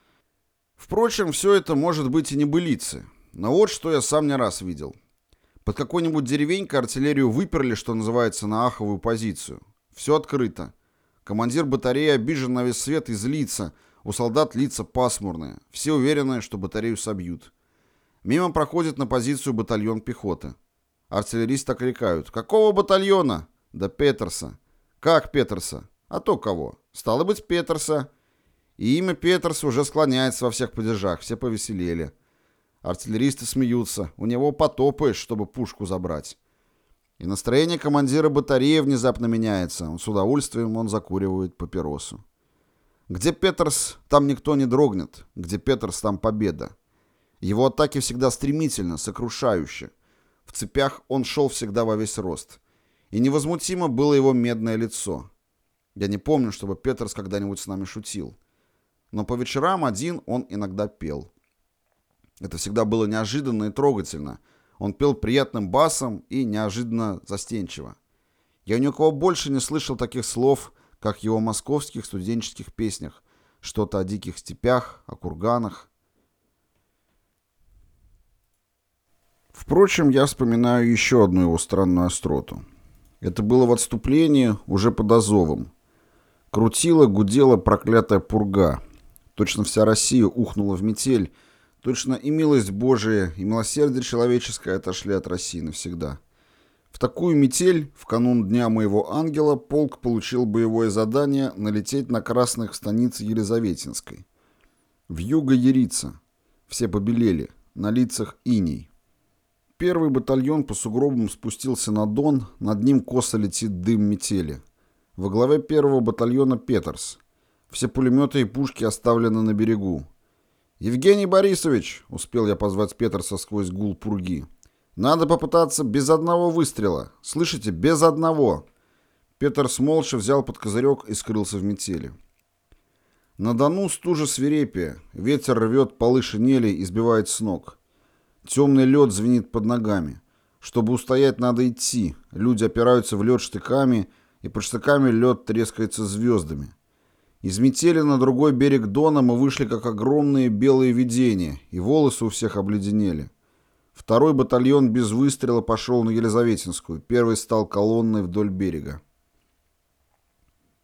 Впрочем, все это может быть и небылицы. Но вот что я сам не раз видел. Под какой-нибудь деревенькой артиллерию выперли, что называется, на аховую позицию. Все открыто. Командир батареи обижен на весь свет и злится. У солдат лица пасмурные. Все уверены, что батарею собьют. Мимо проходит на позицию батальон пехоты. Артиллеристы окликают: «Какого батальона?» «Да Петерса». «Как Петерса?» «А то кого?» «Стало быть, Петерса». И имя Петерса уже склоняется во всех падежах. Все повеселели. Артиллеристы смеются. У него потопаешь, чтобы пушку забрать. И настроение командира батареи внезапно меняется. С удовольствием он закуривает папиросу. Где Петерс, там никто не дрогнет. Где Петерс, там победа. Его атаки всегда стремительно, сокрушающе. В цепях он шел всегда во весь рост. И невозмутимо было его медное лицо. Я не помню, чтобы Петерс когда-нибудь с нами шутил. Но по вечерам один он иногда пел. Это всегда было неожиданно и трогательно. Он пел приятным басом и неожиданно застенчиво. Я ни у кого больше не слышал таких слов, как в его московских студенческих песнях. Что-то о диких степях, о курганах. Впрочем, я вспоминаю еще одну его странную остроту. Это было в отступлении, уже под Азовом. Крутила, гудела проклятая пурга. Точно вся Россия ухнула в метель. Точно и милость Божия, и милосердие человеческое отошли от России навсегда. В такую метель, в канун Дня моего ангела, полк получил боевое задание налететь на красных в станице Елизаветинской. Вьюга ярится. Все побелели. На лицах иней. Первый батальон по сугробам спустился на Дон, над ним косо летит дым метели. Во главе первого батальона Петерс. Все пулеметы и пушки оставлены на берегу. «Евгений Борисович!» — успел я позвать Петерса сквозь гул пурги. «Надо попытаться без одного выстрела. Слышите, без одного!» Петерс молча взял под козырек и скрылся в метели. На Дону стужа свирепия. Ветер рвет полы шинели и сбивает с ног. Темный лед звенит под ногами. Чтобы устоять, надо идти. Люди опираются в лед штыками, и под штыками лед трескается звездами. Из метели на другой берег Дона мы вышли как огромные белые видения, и волосы у всех обледенели. Второй батальон без выстрела пошел на Елизаветинскую, первый стал колонной вдоль берега.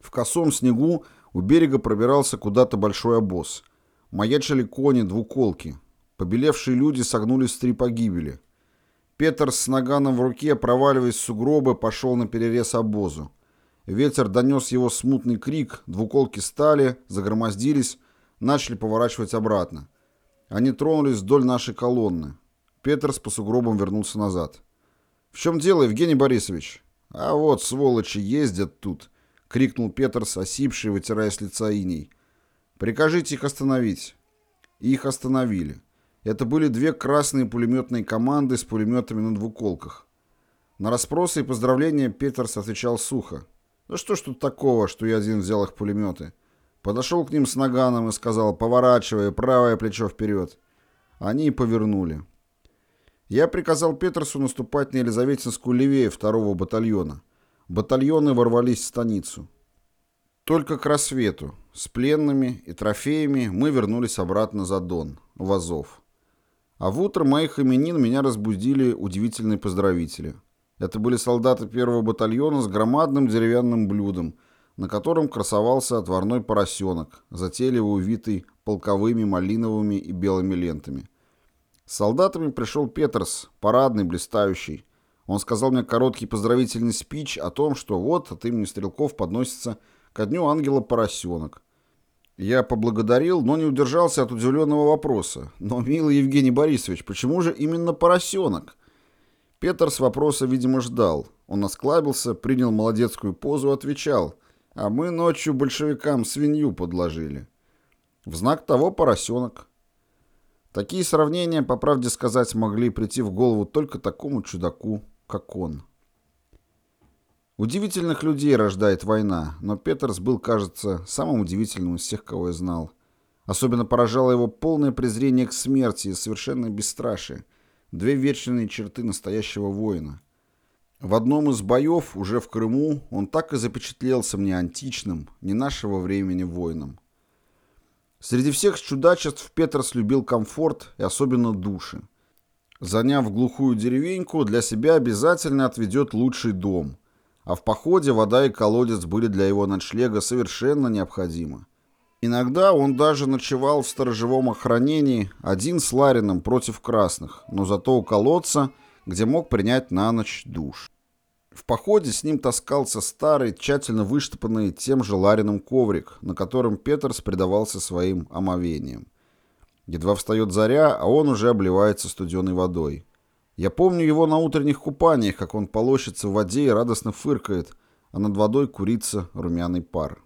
В косом снегу у берега пробирался куда-то большой обоз. Маячили кони, двуколки. Побелевшие люди согнулись в 3 погибели. Петерс с наганом в руке, проваливаясь в сугробы, пошел на перерез обозу. Ветер донес его смутный крик, двуколки стали, загромоздились, начали поворачивать обратно. Они тронулись вдоль нашей колонны. Петерс по сугробам вернулся назад. «В чем дело, Евгений Борисович?» «А вот, сволочи, ездят тут!» — крикнул Петерс, осипший, вытирая с лица иней. «Прикажите их остановить». Их остановили. Это были 2 красные пулеметные команды с пулеметами на двуколках. На расспросы и поздравления Петерс отвечал сухо. «Да что ж тут такого, что я один взял их пулеметы?» Подошел к ним с наганом и сказал: «Поворачивай, правое плечо вперед». Они и повернули. Я приказал Петерсу наступать на Елизаветинскую левее 2-го батальона. Батальоны ворвались в станицу. Только к рассвету, с пленными и трофеями, мы вернулись обратно за Дон, в Азов. А в утро моих именин меня разбудили удивительные поздравители. Это были солдаты 1-го батальона с громадным деревянным блюдом, на котором красовался отварной поросенок, затейливо увитый полковыми малиновыми и белыми лентами. С солдатами пришел Петерс, парадный, блистающий. Он сказал мне короткий поздравительный спич о том, что вот от имени стрелков подносится ко дню ангела поросенок. Я поблагодарил, но не удержался от удивленного вопроса. «Но, милый Евгений Борисович, почему же именно поросенок?» Петерс вопроса, видимо, ждал. Он осклабился, принял молодецкую позу и отвечал: «А мы ночью большевикам свинью подложили». В знак того поросенок. Такие сравнения, по правде сказать, могли прийти в голову только такому чудаку, как он. Удивительных людей рождает война, но Петерс был, кажется, самым удивительным из всех, кого я знал. Особенно поражало его полное презрение к смерти и совершенное бесстрашие. 2 вечные черты настоящего воина. В одном из боев, уже в Крыму, он так и запечатлелся мне античным, не нашего времени воином. Среди всех чудачеств Петерс любил комфорт и особенно души. Заняв глухую деревеньку, для себя обязательно отведет лучший дом. А в походе вода и колодец были для его ночлега совершенно необходимы. Иногда он даже ночевал в сторожевом охранении, один с Лариным против красных, но зато у колодца, где мог принять на ночь душ. В походе с ним таскался старый, тщательно выштопанный тем же Лариным коврик, на котором Петерс предавался своим омовениям. Едва встает заря, а он уже обливается студеной водой. Я помню его на утренних купаниях, как он полощется в воде и радостно фыркает, а над водой курится румяный пар.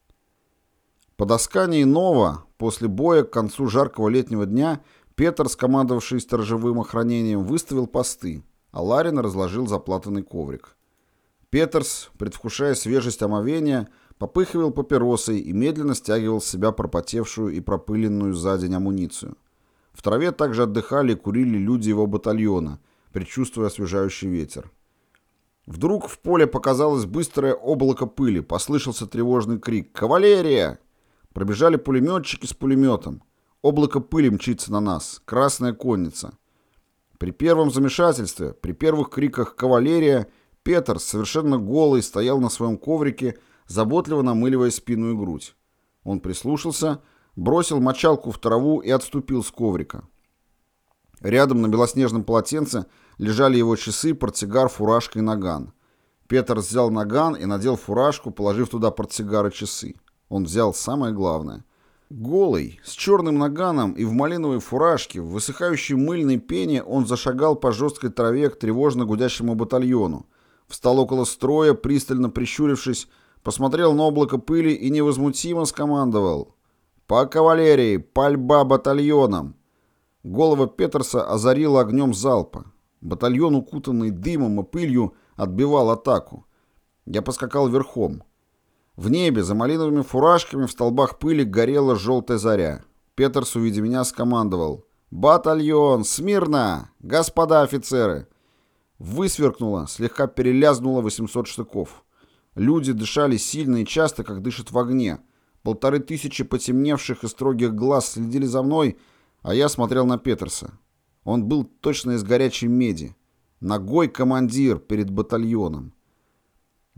По доскании Нова, после боя к концу жаркого летнего дня, Петерс, командовавший сторожевым охранением, выставил посты, а Ларин разложил заплатанный коврик. Петерс, предвкушая свежесть омовения, попыхивал папиросой и медленно стягивал с себя пропотевшую и пропыленную за день амуницию. В траве также отдыхали и курили люди его батальона, предчувствуя освежающий ветер. Вдруг в поле показалось быстрое облако пыли, послышался тревожный крик «Кавалерия!». Пробежали пулеметчики с пулеметом. Облако пыли мчится на нас, красная конница. При первом замешательстве, при первых криках «Кавалерия!» Петерс, совершенно голый, стоял на своем коврике, заботливо намыливая спину и грудь. Он прислушался, бросил мочалку в траву и отступил с коврика. Рядом на белоснежном полотенце лежали его часы, портсигар, фуражка и наган. Петерс взял наган и надел фуражку, положив туда портсигар и часы. Он взял самое главное. Голый, с черным наганом и в малиновой фуражке, в высыхающей мыльной пене он зашагал по жесткой траве к тревожно гудящему батальону. Встал около строя, пристально прищурившись, посмотрел на облако пыли и невозмутимо скомандовал: «По кавалерии! Пальба батальоном!» Голова Петерса озарила огнем залпа. Батальон, укутанный дымом и пылью, отбивал атаку. Я поскакал верхом. В небе, за малиновыми фуражками, в столбах пыли горела желтая заря. Петерс, увидя меня, скомандовал: «Батальон! Смирно! Господа офицеры!» Высверкнуло, слегка перелязнуло 800 штыков. Люди дышали сильно и часто, как дышат в огне. 1500 потемневших и строгих глаз следили за мной, а я смотрел на Петерса. Он был точно из горячей меди. Ногой командир перед батальоном.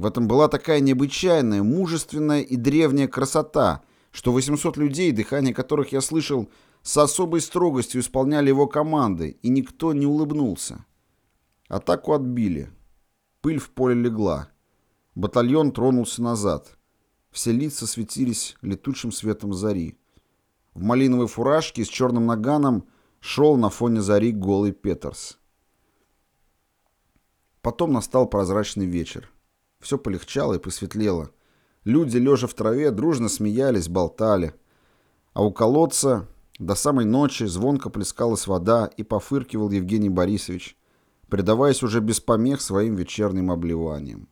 В этом была такая необычайная, мужественная и древняя красота, что 800 людей, дыхание которых я слышал, с особой строгостью исполняли его команды, и никто не улыбнулся. Атаку отбили. Пыль в поле легла. Батальон тронулся назад. Все лица светились летучим светом зари. В малиновой фуражке с черным наганом шел на фоне зари голый Петерс. Потом настал прозрачный вечер. Все полегчало и посветлело. Люди, лежа в траве, дружно смеялись, болтали. А у колодца до самой ночи звонко плескалась вода и пофыркивал Евгений Борисович, предаваясь уже без помех своим вечерним обливаниям.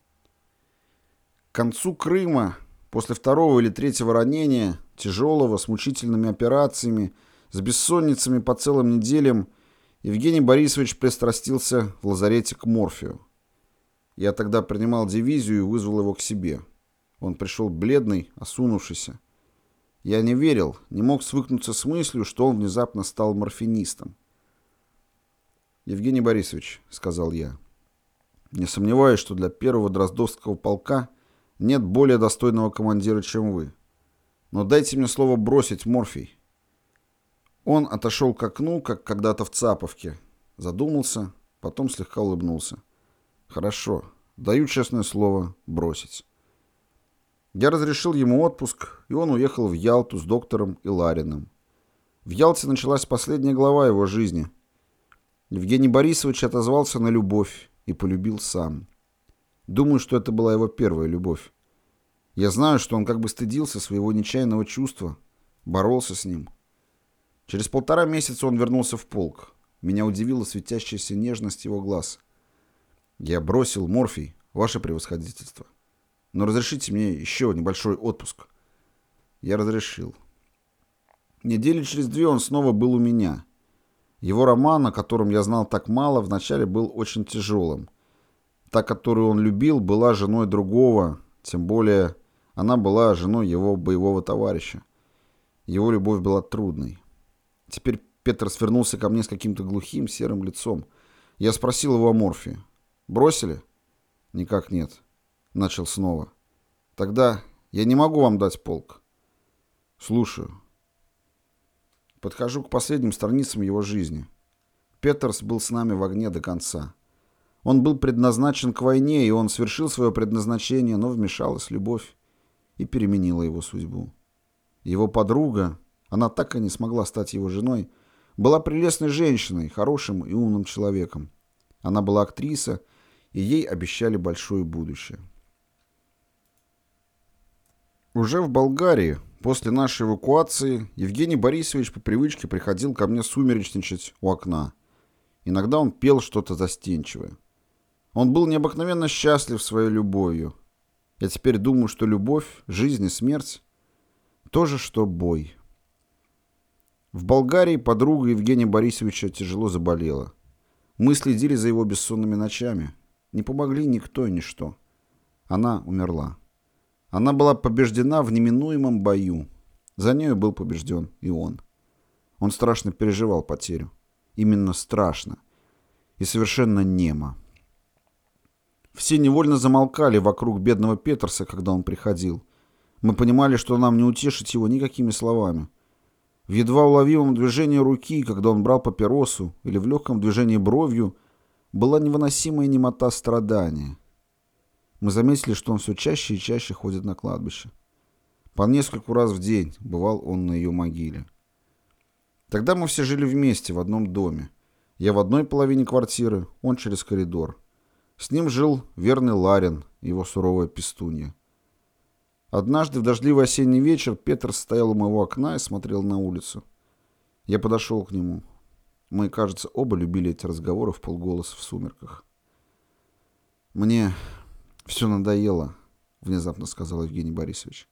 К концу Крыма, после второго или третьего ранения, тяжелого, с мучительными операциями, с бессонницами по целым неделям, Евгений Борисович пристрастился в лазарете к морфию. Я тогда принимал дивизию и вызвал его к себе. Он пришел бледный, осунувшийся. Я не верил, не мог свыкнуться с мыслью, что он внезапно стал морфинистом. «Евгений Борисович», — сказал я, — «не сомневаюсь, что для первого Дроздовского полка нет более достойного командира, чем вы. Но дайте мне слово бросить морфий». Он отошел к окну, как когда-то в Цаповке, задумался, потом слегка улыбнулся. «Хорошо, даю честное слово бросить». Я разрешил ему отпуск, и он уехал в Ялту с доктором и Лариным. В Ялте началась последняя глава его жизни. Евгений Борисович отозвался на любовь и полюбил сам. Думаю, что это была его первая любовь. Я знаю, что он как бы стыдился своего нечаянного чувства, боролся с ним. Через 1,5 месяца он вернулся в полк. Меня удивила светящаяся нежность его глаз. «Я бросил морфий, ваше превосходительство. Но разрешите мне еще небольшой отпуск». Я разрешил. Недели через 2 он снова был у меня. Его роман, о котором я знал так мало, вначале был очень тяжелым. Та, которую он любил, была женой другого, тем более она была женой его боевого товарища. Его любовь была трудной. Теперь Петр свернулся ко мне с каким-то глухим серым лицом. Я спросил его о морфии. «Бросили?» «Никак нет». Начал снова. «Тогда я не могу вам дать полк». «Слушаю». Подхожу к последним страницам его жизни. Петерс был с нами в огне до конца. Он был предназначен к войне, и он свершил свое предназначение, но вмешалась любовь и переменила его судьбу. Его подруга, она так и не смогла стать его женой, была прелестной женщиной, хорошим и умным человеком. Она была актриса, и ей обещали большое будущее. Уже в Болгарии, после нашей эвакуации, Евгений Борисович по привычке приходил ко мне сумеречничать у окна. Иногда он пел что-то застенчивое. Он был необыкновенно счастлив своей любовью. Я теперь думаю, что любовь, жизнь и смерть — то же, что бой. В Болгарии подруга Евгения Борисовича тяжело заболела. Мы следили за его бессонными ночами. Не помогли никто и ничто. Она умерла. Она была побеждена в неминуемом бою. За нею был побежден и он. Он страшно переживал потерю. Именно страшно. И совершенно немо. Все невольно замолкали вокруг бедного Петерса, когда он приходил. Мы понимали, что нам не утешить его никакими словами. В едва уловимом движении руки, когда он брал папиросу, или в легком движении бровью, была невыносимая немота страдания. Мы заметили, что он все чаще и чаще ходит на кладбище. По нескольку раз в день бывал он на ее могиле. Тогда мы все жили вместе в одном доме. Я в одной половине квартиры, он через коридор. С ним жил верный Ларин, его суровая пестунья. Однажды в дождливый осенний вечер Петр стоял у моего окна и смотрел на улицу. Я подошел к нему. Мы, кажется, оба любили эти разговоры вполголоса в сумерках. «Мне все надоело», — внезапно сказал Евгений Борисович.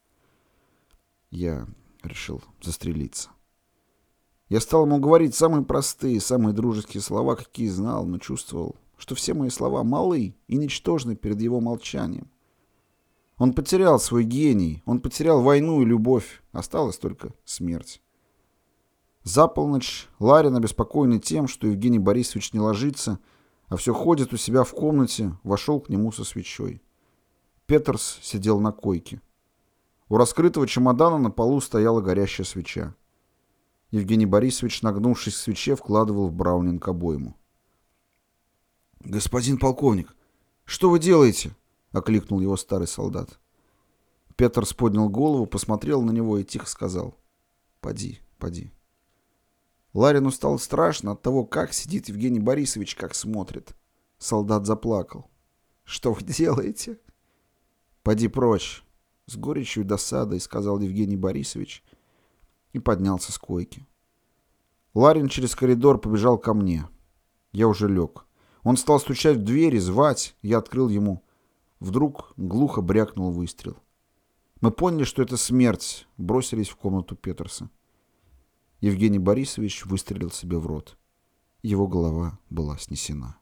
Я решил застрелиться. Я стал ему говорить самые простые, самые дружеские слова, какие знал, но чувствовал, что все мои слова малы и ничтожны перед его молчанием. Он потерял свой гений, он потерял войну и любовь, осталась только смерть. За полночь Ларин, обеспокоенный тем, что Евгений Борисович не ложится, а все ходит у себя в комнате, вошел к нему со свечой. Петерс сидел на койке. У раскрытого чемодана на полу стояла горящая свеча. Евгений Борисович, нагнувшись к свече, вкладывал в браунинг обойму. «Господин полковник, что вы делаете?» — окликнул его старый солдат. Петерс поднял голову, посмотрел на него и тихо сказал: «Поди, поди». Ларину стало страшно от того, как сидит Евгений Борисович, как смотрит. Солдат заплакал. «Что вы делаете?» «Поди прочь», — с горечью и досадой сказал Евгений Борисович и поднялся с койки. Ларин через коридор побежал ко мне. Я уже лег. Он стал стучать в двери, звать. Я открыл ему. Вдруг глухо брякнул выстрел. Мы поняли, что это смерть, бросились в комнату Петерса. Евгений Борисович выстрелил себе в рот. Его голова была снесена.